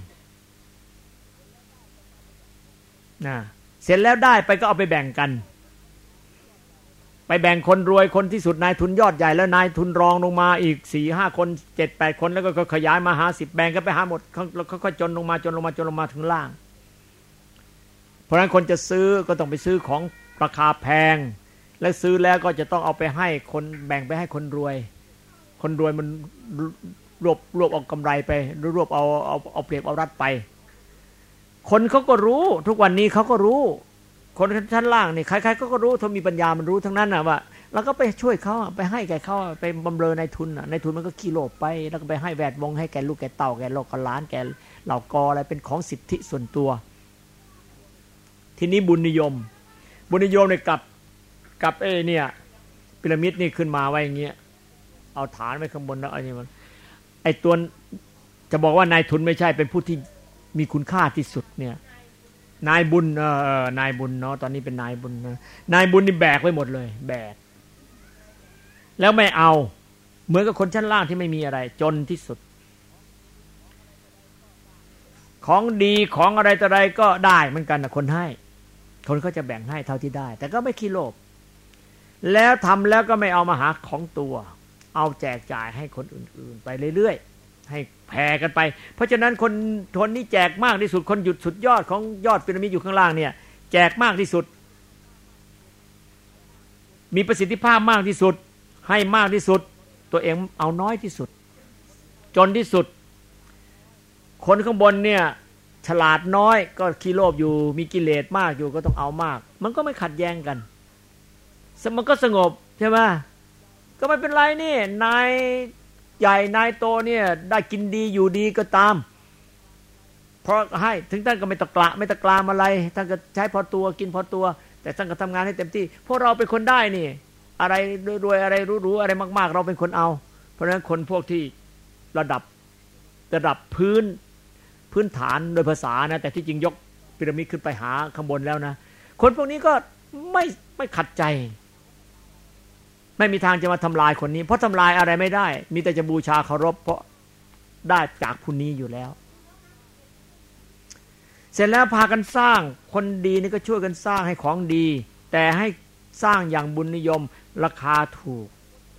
นะเสร็จแล้วได้ไปก็เอาไปแบ่งกันไปแบ่งคนรวยคนที่สุดนายทุนยอดใหญ่แล้วนายทุนรองลงมาอีก สี่ห้า คน เจ็ดแปด คนแล้วก็ขยายมาหาสิบแบ่งกันไปหาหมดแล้วค่อยๆจนลงมาจนลงมาจนลงมาถึงล่างเพราะฉะนั้นคนจะซื้อก็ต้องไปซื้อของราคาแพงและซื้อแล้วก็จะต้องเอาไปให้คนแบ่งไปให้คนรวยคนรวยมันรวบรวบเอากำไรไปรวบเอาเอาเอาเปรียบเอารัดไปคนเขาก็รู้ทุกวันนี้เขาก็รู้คนชั้นล่างนี่ใครๆก็รู้ถ้ามีปัญญามันรู้ทั้งนั้นน่ะว่าเราก็ไปช่วยเขาไปให้แก่เขาไปบำเรอนายทุนน่ะนายทุนมันก็ขี้โลภไปแล้วก็ไปให้แวดวงให้แก่ลูกแก่เต่าแก่โลกแก่ล้านแก่เหล่ากออะไรเป็นของสิทธิส่วนตัวทีนี้บุญนิยมบุญนิยมเนี่ยกับกับเอ้เนี่ยพีระมิดนี่ขึ้นมาไว้อย่างเงี้ยเอาฐานไว้ข้างบนแล้วไอ้นี่มันไอ้ตัวจะบอกว่านายทุนไม่ใช่เป็นผู้ที่มีคุณค่าที่สุดเนี่ยนายบุญเออนายบุญเนาะตอนนี้เป็นนายบุญนะนายบุญนี่แบกไว้หมดเลยแบกแล้วไม่เอาเหมือนกับคนชั้นล่างที่ไม่มีอะไรจนที่สุดของดีของอะไรต่ออะไรก็ได้เหมือนกันนะคนให้คนเขาจะแบ่งให้เท่าที่ได้แต่ก็ไม่ขี้โลภแล้วทำแล้วก็ไม่เอามาหาของตัวเอาแจกจ่ายให้คนอื่นๆไปเรื่อยๆให้แผ่กันไปเพราะฉะนั้นคนทนนี่แจกมากที่สุดคนหยุดสุดยอดของยอดพีระมิดอยู่ข้างล่างเนี่ยแจกมากที่สุดมีประสิทธิภาพมากที่สุดให้มากที่สุดตัวเองเอาน้อยที่สุดจนที่สุดคนข้างบนเนี่ยฉลาดน้อยก็ขี้โลภอยู่มีกิเลสมากอยู่ก็ต้องเอามากมันก็ไม่ขัดแย้งกันมันก็สงบใช่ไหมก็ไม่เป็นไรนี่นายใหญ่นายโตเนี่ยได้กินดีอยู่ดีก็ตามเพราะให้ถึงท่านก็ไม่ตะกละไม่ตะกรามอะไรท่านก็ใช้พอตัวกินพอตัวแต่ท่านก็ทำงานให้เต็มที่พวกเราเป็นคนได้นี่อะไรรวยๆอะไรรู้ๆอะไรมากๆเราเป็นคนเอาเพราะฉะนั้นคนพวกที่ระดับระดับพื้นพื้นฐานโดยภาษานะแต่ที่จริงยกพีระมิดขึ้นไปหาข้างบนแล้วนะคนพวกนี้ก็ไม่ไม่ขัดใจไม่มีทางจะมาทำลายคนนี้เพราะทำลายอะไรไม่ได้มีแต่จะบูชาเคารพเพราะได้จากผู้นี้อยู่แล้วเสร็จแล้วพากันสร้างคนดีนี่ก็ช่วยกันสร้างให้ของดีแต่ให้สร้างอย่างบุญนิยมราคาถูก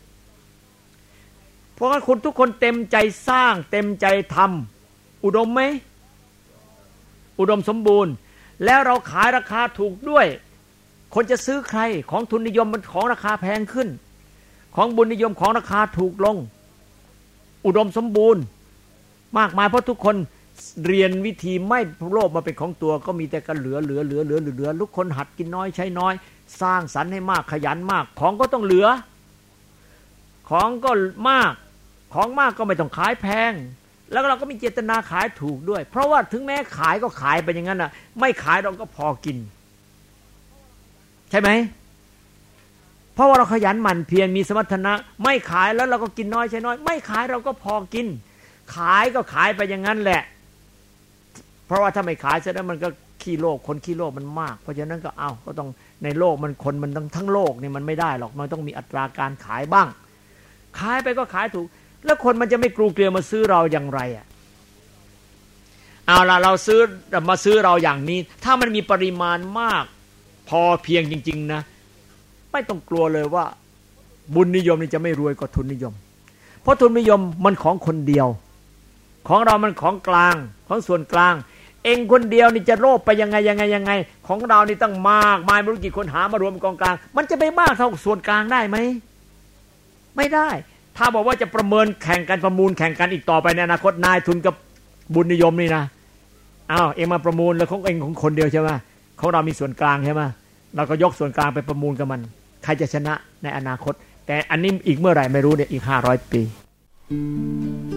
เพราะว่าคุณทุกคนเต็มใจสร้างเต็มใจทำอุดมไหมอุดมสมบูรณ์แล้วเราขายราคาถูกด้วยคนจะซื้อใครของทุนนิยมมันของราคาแพงขึ้นของบุญนิยมของราคาถูกลงอุดมสมบูรณ์มากมายเพราะทุกคนเรียนวิธีไม่โลภมาเป็นของตัวก็มีแต่กันเหลือเหลือเหลือเหลือเหลือทุกคนหัดกินน้อยใช้น้อยสร้างสรรค์ให้มากขยันมากของก็ต้องเหลือของก็มากของมากก็ไม่ต้องขายแพงแล้วเราก็มีเจตนาขายถูกด้วยเพราะว่าถึงแม้ขายก็ขายไปอย่างนั้นน่ะไม่ขายเราก็พอกินใช่ไหมเพราะว่าเราขยันหมั่นเพียรมีสมรรถนะไม่ขายแล้วเราก็กินน้อยใช้น้อยไม่ขายเราก็พอกินขายก็ขายไปอย่างนั้นแหละเพราะว่าถ้าไม่ขายเสร็จแล้วมันก็ขี้โลภคนขี้โลภมันมากเพราะฉะนั้นก็เอาก็ต้องในโลกมันคนมันทั้งทั้งโลกนี่มันไม่ได้หรอกมันต้องมีอัตราการขายบ้างขายไปก็ขายถูกแล้วคนมันจะไม่กลัวเกลียวมาซื้อเราอย่างไรอ่ะเอาล่ะเราซื้อมาซื้อเราอย่างนี้ถ้ามันมีปริมาณมากพอเพียงจริงๆนะไม่ต้องกลัวเลยว่าบุญนิยมนี่จะไม่รวยกว่าทุนนิยมเพราะทุนนิยมมันของคนเดียวของเรามันของกลางของส่วนกลางเองคนเดียวนี่จะโลภไปยังไงยังไงยังไงของเรานี่ตั้งมากมายไม่รู้กี่คนหามารวมกองกลางมันจะไปมากเท่าส่วนกลางได้ไหมไม่ได้ถ้าบอกว่าจะประเมินแข่งกันประมูลแข่งกันอีกต่อไปในอนาคตนายทุนกับบุญนิยมนี่นะอ้าวเองมาประมูลแล้วของเองของคนเดียวใช่ไหมของเรามีส่วนกลางใช่ไหมเราก็ยกส่วนกลางไปประมูลกับมันใครจะชนะในอนาคตแต่อันนี้อีกเมื่อไหร่ไม่รู้เนี่ยอีกห้าร้อยปี